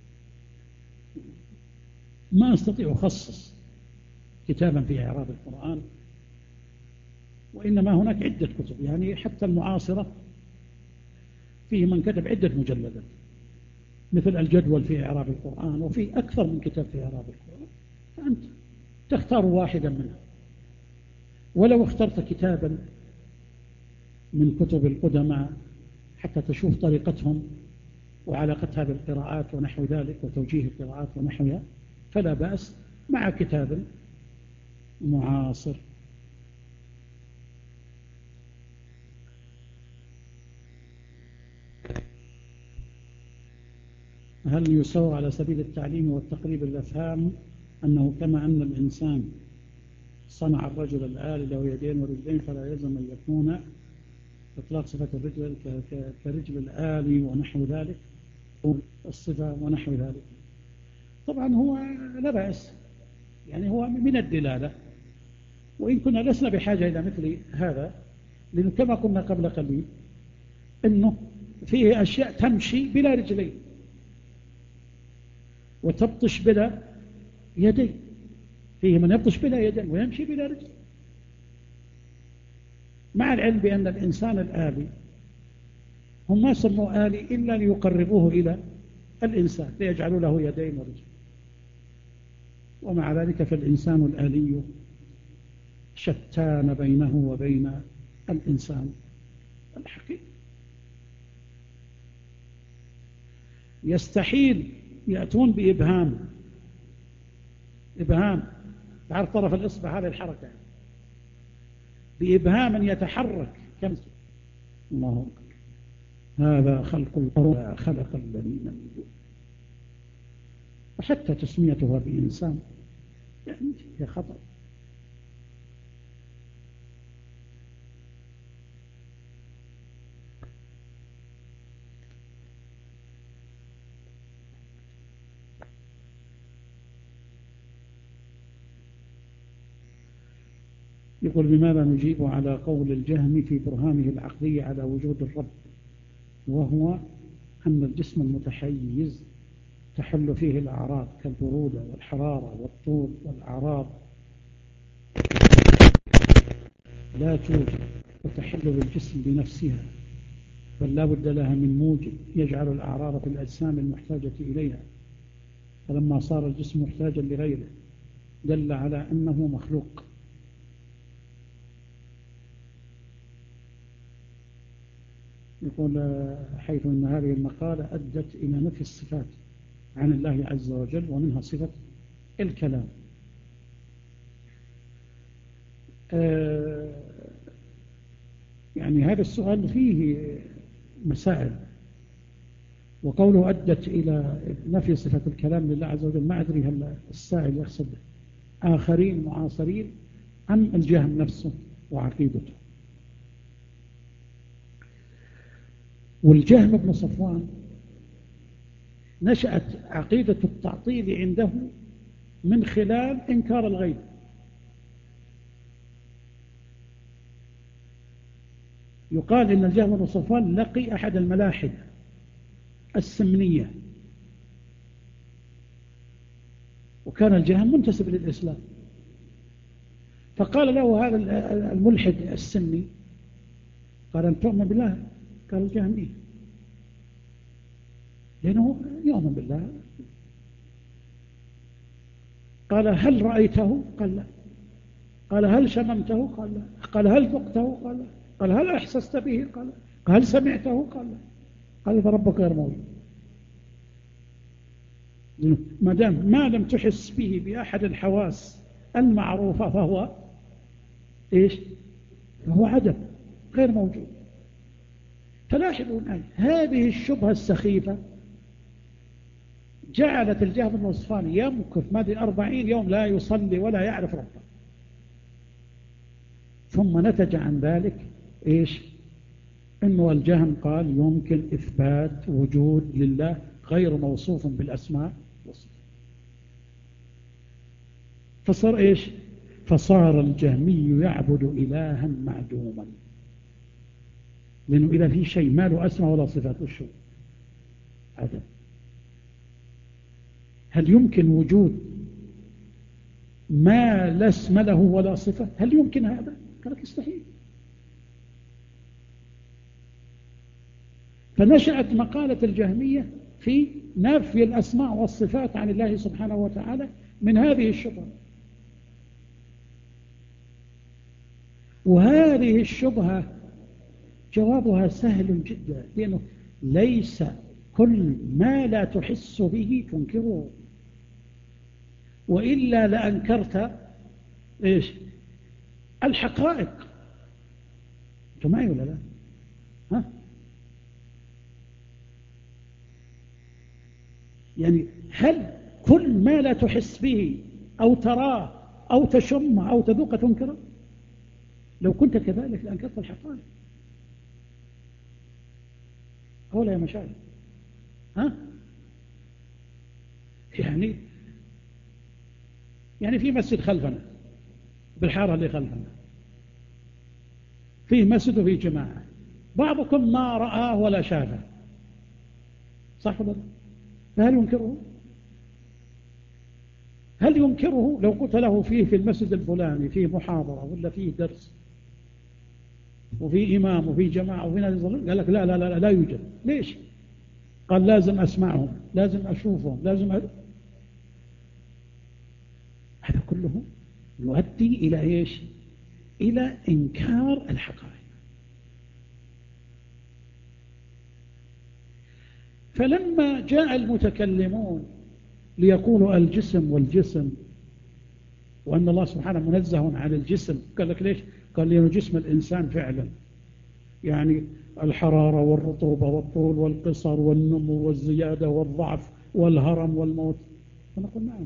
ما أستطيع أخصص كتابا في إعراب القرآن، وإنما هناك عدة كتب، يعني حتى المعاصرة فيه من كتب عدة مجلدات مثل الجدول في إعراب القرآن، وفي أكثر من كتاب في إعراب القرآن، فأنت تختار واحدا منها. ولو اخترت كتابا من كتب القدماء حتى تشوف طريقتهم وعلاقتها بالقراءات ونحو ذلك وتوجيه القراءات ونحوها، فلا بأس مع كتاب معاصر. هل يسوغ على سبيل التعليم والتقريب الأفهام أنه كما أن الإنسان صنع الرجل الآلي له يدين ورجلين فلا يلزم أن يكون إطلاق صفة الرجل كرجل الآلي ونحو ذلك الصفة ونحو ذلك؟ طبعا هو لا بأس، يعني هو من الدلالة، وإن كنا لسنا بحاجة إلى مثل هذا، لأنه كما قلنا قبل قليل أنه فيه أشياء تمشي بلا رجلين وتبطش بلا يدين، فيه من يبطش بلا يدين ويمشي بلا رجل، مع العلم بأن الإنسان الآلي هم ما سموا آلي إلا ليقربوه إلى الإنسان ليجعلوا له يدين ورجل، ومع ذلك فالإنسان الآلي شتان بينه وبين الإنسان الحقيقي. يستحيل يأتون بإبهام، إبهام تعرف طرف الإصبع هذه الحركة، بإبهام يتحرك كم الله أكبر، هذا خلق الله خلق الذين من دون، وحتى تسميتها بإنسان يعني هي خطأ. يقول بماذا نجيب على قول الجهمي في برهانه العقلي على وجود الرب، وهو أن الجسم المتحيز تحل فيه الأعراض كالبرودة والحرارة والطول والأعراض لا توجد وتحل بالجسم بنفسها، بل لا بد لها من موجب يجعل الأعراض في الأجسام المحتاجة إليها، فلما صار الجسم محتاجا لغيره دل على أنه مخلوق. يقول حيث أن هذه المقالة أدت إلى نفي الصفات عن الله عز وجل ومنها صفة الكلام. يعني هذا السؤال فيه مسائل، وقوله أدت إلى نفي صفة الكلام لله عز وجل ما أدري هل السائل يقصد آخرين معاصرين أم الجهم نفسه وعقيدته. والجهم بن صفوان نشأت عقيدة التعطيل عنده من خلال إنكار الغيب، يقال إن الجهم بن صفوان لقي أحد الملاحدة السمنية، وكان الجهم منتسب للإسلام، فقال له هذا الملحد السمي قال أن تؤمن بالله؟ قال الجهم إيه، لأنه يؤمن بالله. قال هل رأيته؟ قال لا. قال هل شممته؟ قال لا. قال هل ذقته؟ قال لا. قال هل أحسست به؟ قال لا. قال هل سمعته؟ قال لا. قال فربك غير موجود، ما لم تحس به بأحد الحواس المعروفة فهو إيش؟ فهو عدم غير موجود. فلاحظوا الآن هذه الشبهة السخيفة جعلت الجهم بن صفوان يمكث مدة 40 يوم لا يصلي ولا يعرف ربه، ثم نتج عن ذلك إيش؟ إنه الجهم قال يمكن إثبات وجود لله غير موصوف بالأسماء والصفات، فصار إيش؟ فصار الجهمي يعبد إلها معدوما، لأنه إذا في شيء ما له أسماء ولا صفات وشو عدم. هل يمكن وجود ما لا اسم له ولا صفة؟ هل يمكن هذا؟ قال لك يستحيل. فنشأت مقالة الجهمية في نفي الأسماء والصفات عن الله سبحانه وتعالى من هذه الشبهة، وهذه الشبهة جوابها سهل جدا، لأنه ليس كل ما لا تحس به تنكره، وإلا لأنكرت إيش؟ الحقائق. أنتم معي ولا لا؟ ها؟ يعني هل كل ما لا تحس به أو تراه أو تشم أو تذوق تنكره؟ لو كنت كذلك لأنكرت الحقائق. أولا يا مشايخ، ها؟ يعني في مسجد خلفنا بالحارة اللي خلفنا، فيه مسجد وفيه جماعة، بعضكم ما رآه ولا شافه، صح ولا لا؟ فهل ينكره؟ هل ينكره لو قلت له فيه في المسجد الفلاني فيه محاضرة ولا فيه درس وفيه إمام وفيه جماعة وفيه ناس؟ قال لك لا لا لا لا يوجد. ليش؟ قال لازم أسمعهم، لازم أشوفهم، هذا كله يؤدي إلى إيش؟ إلى إنكار الحقائق. فلما جاء المتكلمون ليقولوا الجسم والجسم وأن الله سبحانه منزه عن الجسم، قال لك ليش؟ قال لأنه جسم الإنسان فعلا يعني الحرارة والرطوبة والطول والقصر والنمو والزيادة والضعف والهرم والموت. فنقول نعم،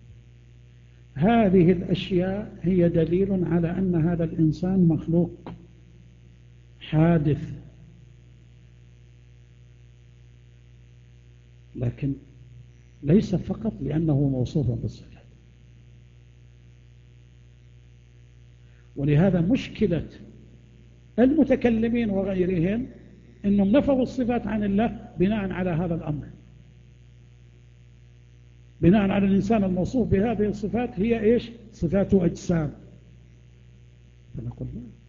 هذه الأشياء هي دليل على أن هذا الإنسان مخلوق حادث، لكن ليس فقط لأنه موصوف بالصفات. ولهذا مشكلة المتكلمين وغيرهم أنهم نفوا الصفات عن الله بناء على هذا الأمر، بناء على الإنسان الموصوف بهذه الصفات هي إيش؟ صفات أجسام. فنقول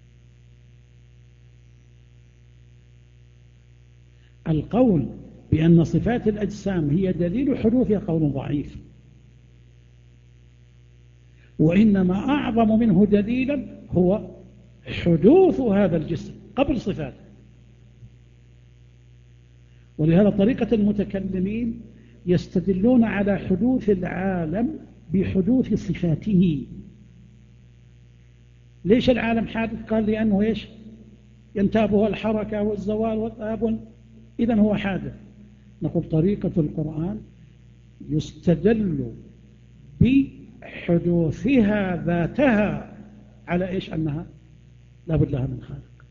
القول بأن صفات الأجسام هي دليل حدوثها قول ضعيف، وإنما أعظم منه دليلا هو حدوث هذا الجسم قبل صفاته. ولهذا طريقة المتكلمين يستدلون على حدوث العالم بحدوث صفاته. ليش العالم حادث؟ قال لأنه إيش؟ ينتابه الحركة والزوال والذهاب، إذن هو حادث. نقول طريقة القرآن يستدل بحدوثها ذاتها على إيش؟ أنها لا بد لها من خالق.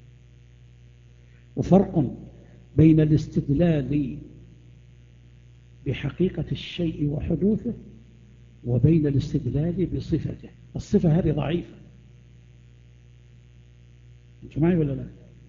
وفرق بين الاستدلال بحقيقة الشيء وحدوثه وبين الاستدلال بصفته. الصفة هذه ضعيفة، أنتم معي ولا لا؟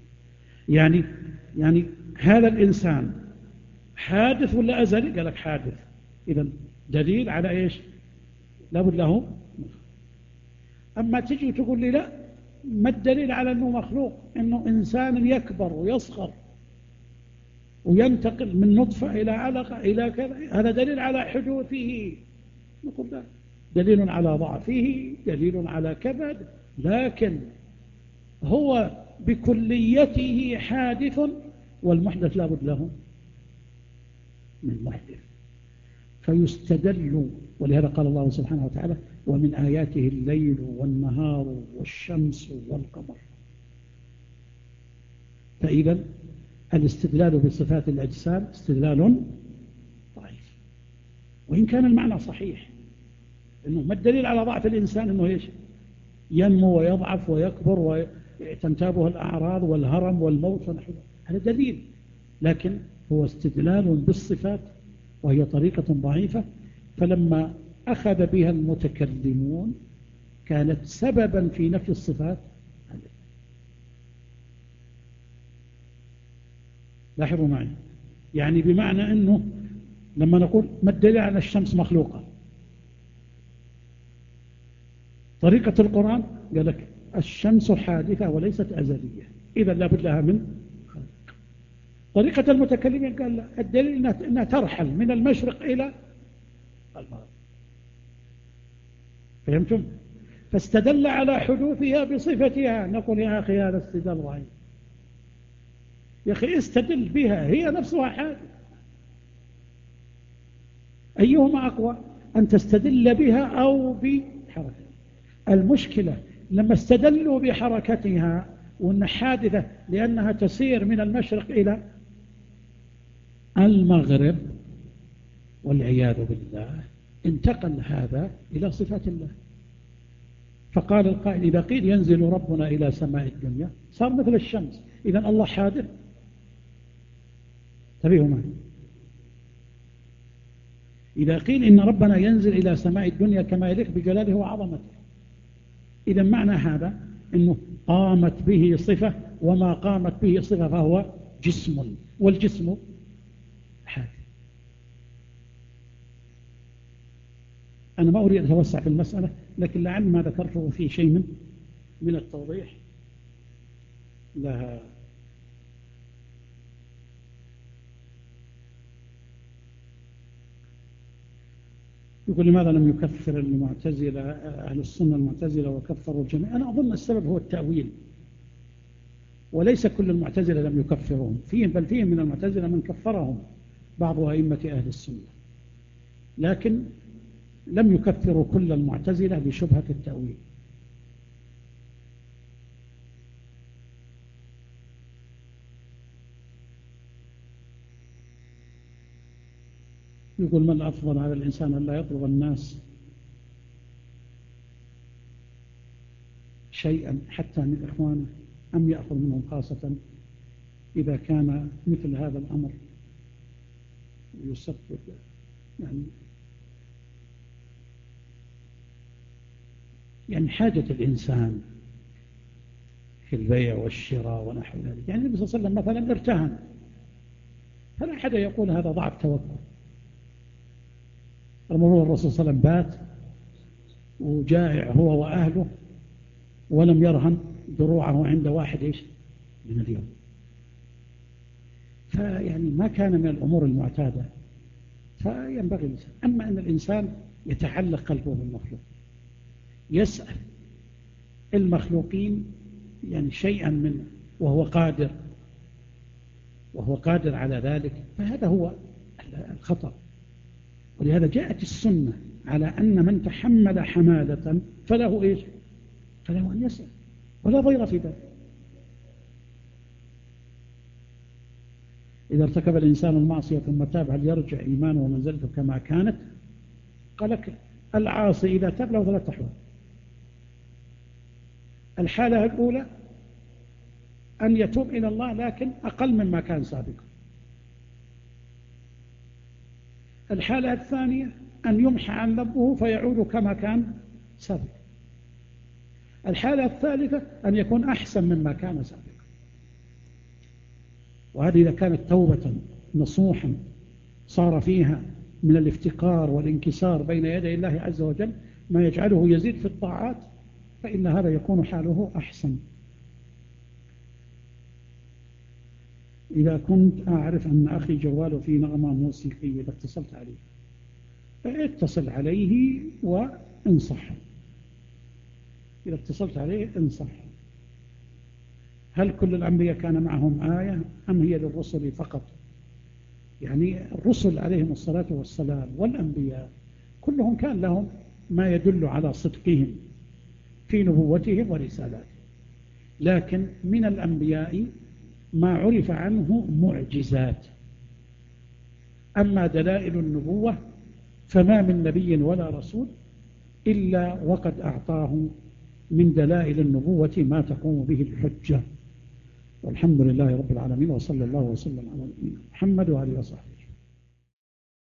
يعني هذا الإنسان حادث ولا أزلي؟ قال لك حادث، إذن دليل على إيش؟ لابد له. أما تجي تقول لي لا، ما الدليل على أنه مخلوق؟ أنه إنسان يكبر ويصغر وينتقل من نطفة إلى علقة إلى كذا، هذا دليل على حدوثه. نقول لا، دليل على ضعفه، دليل على كذا، لكن هو بكليته حادث، والمحدث لا بد له من محدث. فيستدل، ولهذا قال الله سبحانه وتعالى ومن آياته الليل والنهار والشمس والقمر. فإذا الاستدلال بصفات الأجسام استدلال ضعيف، وإن كان المعنى صحيح. إنه ما الدليل على ضعف الإنسان؟ إنه إيش؟ ينمو ويضعف ويكبر وتنتابه الأعراض والهرم والموت ونحو، هذا دليل، لكن هو استدلال بالصفات وهي طريقة ضعيفة. فلما أخذ بها المتكلمون كانت سببا في نفي الصفات. لاحظوا معي، يعني بمعنى أنه لما نقول ما الدليل على الشمس مخلوقة، طريقة القرآن قال لك الشمس حادثة وليست أزلية، إذا لابد لها من خلق. طريقة المتكلمين قال لا، الدليل أنها ترحل من المشرق إلى المغرب. فهمتم؟ فاستدل على حدوثها بصفتها. نقول يا أخي هذا استدلال ضعيف، يا أخي استدل بها، هي نفسها حادث. أيهما أقوى، أن تستدل بها أو بحركة؟ المشكلة لما استدلوا بحركتها وأن حادثة لأنها تسير من المشرق إلى المغرب والعياذ بالله، انتقل هذا إلى صفات الله. فقال القائل إذا قيل ينزل ربنا إلى سماء الدنيا صار مثل الشمس، إذا الله حادث. تبيه معي، إذا قيل إن ربنا ينزل إلى سماء الدنيا كما يليق بجلاله وعظمته، إذا معنى هذا أنه قامت به صفة، وما قامت به صفة فهو جسم، والجسم حادث. أنا ما أريد أتوسع في المسألة، لكن لعل ما ذكرته في شيء من التوضيح لها. يقول لماذا لم يكفر المعتزلة أهل السنة المعتزلة وكفروا الجميع؟ أنا أظن السبب هو التأويل، وليس كل المعتزلة لم يكفرهم، بل فيهم من المعتزلة من كفرهم بعض أئمة أهل السنة، لكن لم يكفروا كل المعتزلة بشبهة التأويل. يقول ما الأفضل على الإنسان أن لا يطلب الناس شيئا حتى من إخوانه، أم يأخذ منهم خاصة إذا كان مثل هذا الأمر يسبب يعني حاجة الإنسان في البيع والشراء ونحو ذلك. يعني النبي صلى الله عليه وسلم مثلا ارتهن، فلا أحد يقول هذا ضعف توكل. المرور الرسول صلى الله عليه وسلم بات وجائع هو وأهله ولم يرهن دروعه عند واحد من اليوم. فيعني ما كان من الأمور المعتادة، فينبغي الإنسان. أما أن الإنسان يتعلق قلبه بالمخلوق، يسأل المخلوقين يعني شيئا منه وهو قادر على ذلك، فهذا هو الخطأ. ولهذا جاءت السنة على أن من تحمل حمالة فله فله أن يسأل، ولا ضير في ذلك. إذا ارتكب الإنسان المعصية ثم تاب هل يرجع إيمانه ومنزلته كما كانت؟ قال لك العاصي إذا تاب له 3 أحوال. الحالة الأولى أن يتوب إلى الله لكن أقل مما كان سابقا. الحالة الثانية أن يمحى عن ذنبه فيعود كما كان سابقا. الحالة الثالثة أن يكون أحسن مما كان سابقا. وهذه إذا كانت توبة نصوحا صار فيها من الافتقار والانكسار بين يدي الله عز وجل ما يجعله يزيد في الطاعات، فإن هذا يكون حاله أحسن. إذا كنت أعرف أن أخي جواله في نغمة موسيقية إذا اتصلت عليه فاتصل عليه وانصحه. إذا اتصلت عليه انصحه. هل كل الأنبياء كان معهم آية أم هي للرسل فقط؟ يعني الرسل عليهم الصلاة والسلام والأنبياء كلهم كان لهم ما يدل على صدقهم في نبوتهم ورسالاتهم، لكن من الأنبياء ما عرف عنه معجزات. أما دلائل النبوة فما من نبي ولا رسول إلا وقد أعطاه من دلائل النبوة ما تقوم به الحجة. والحمد لله رب العالمين، وصلى الله وسلم على نبينا محمد وآله وصحبه.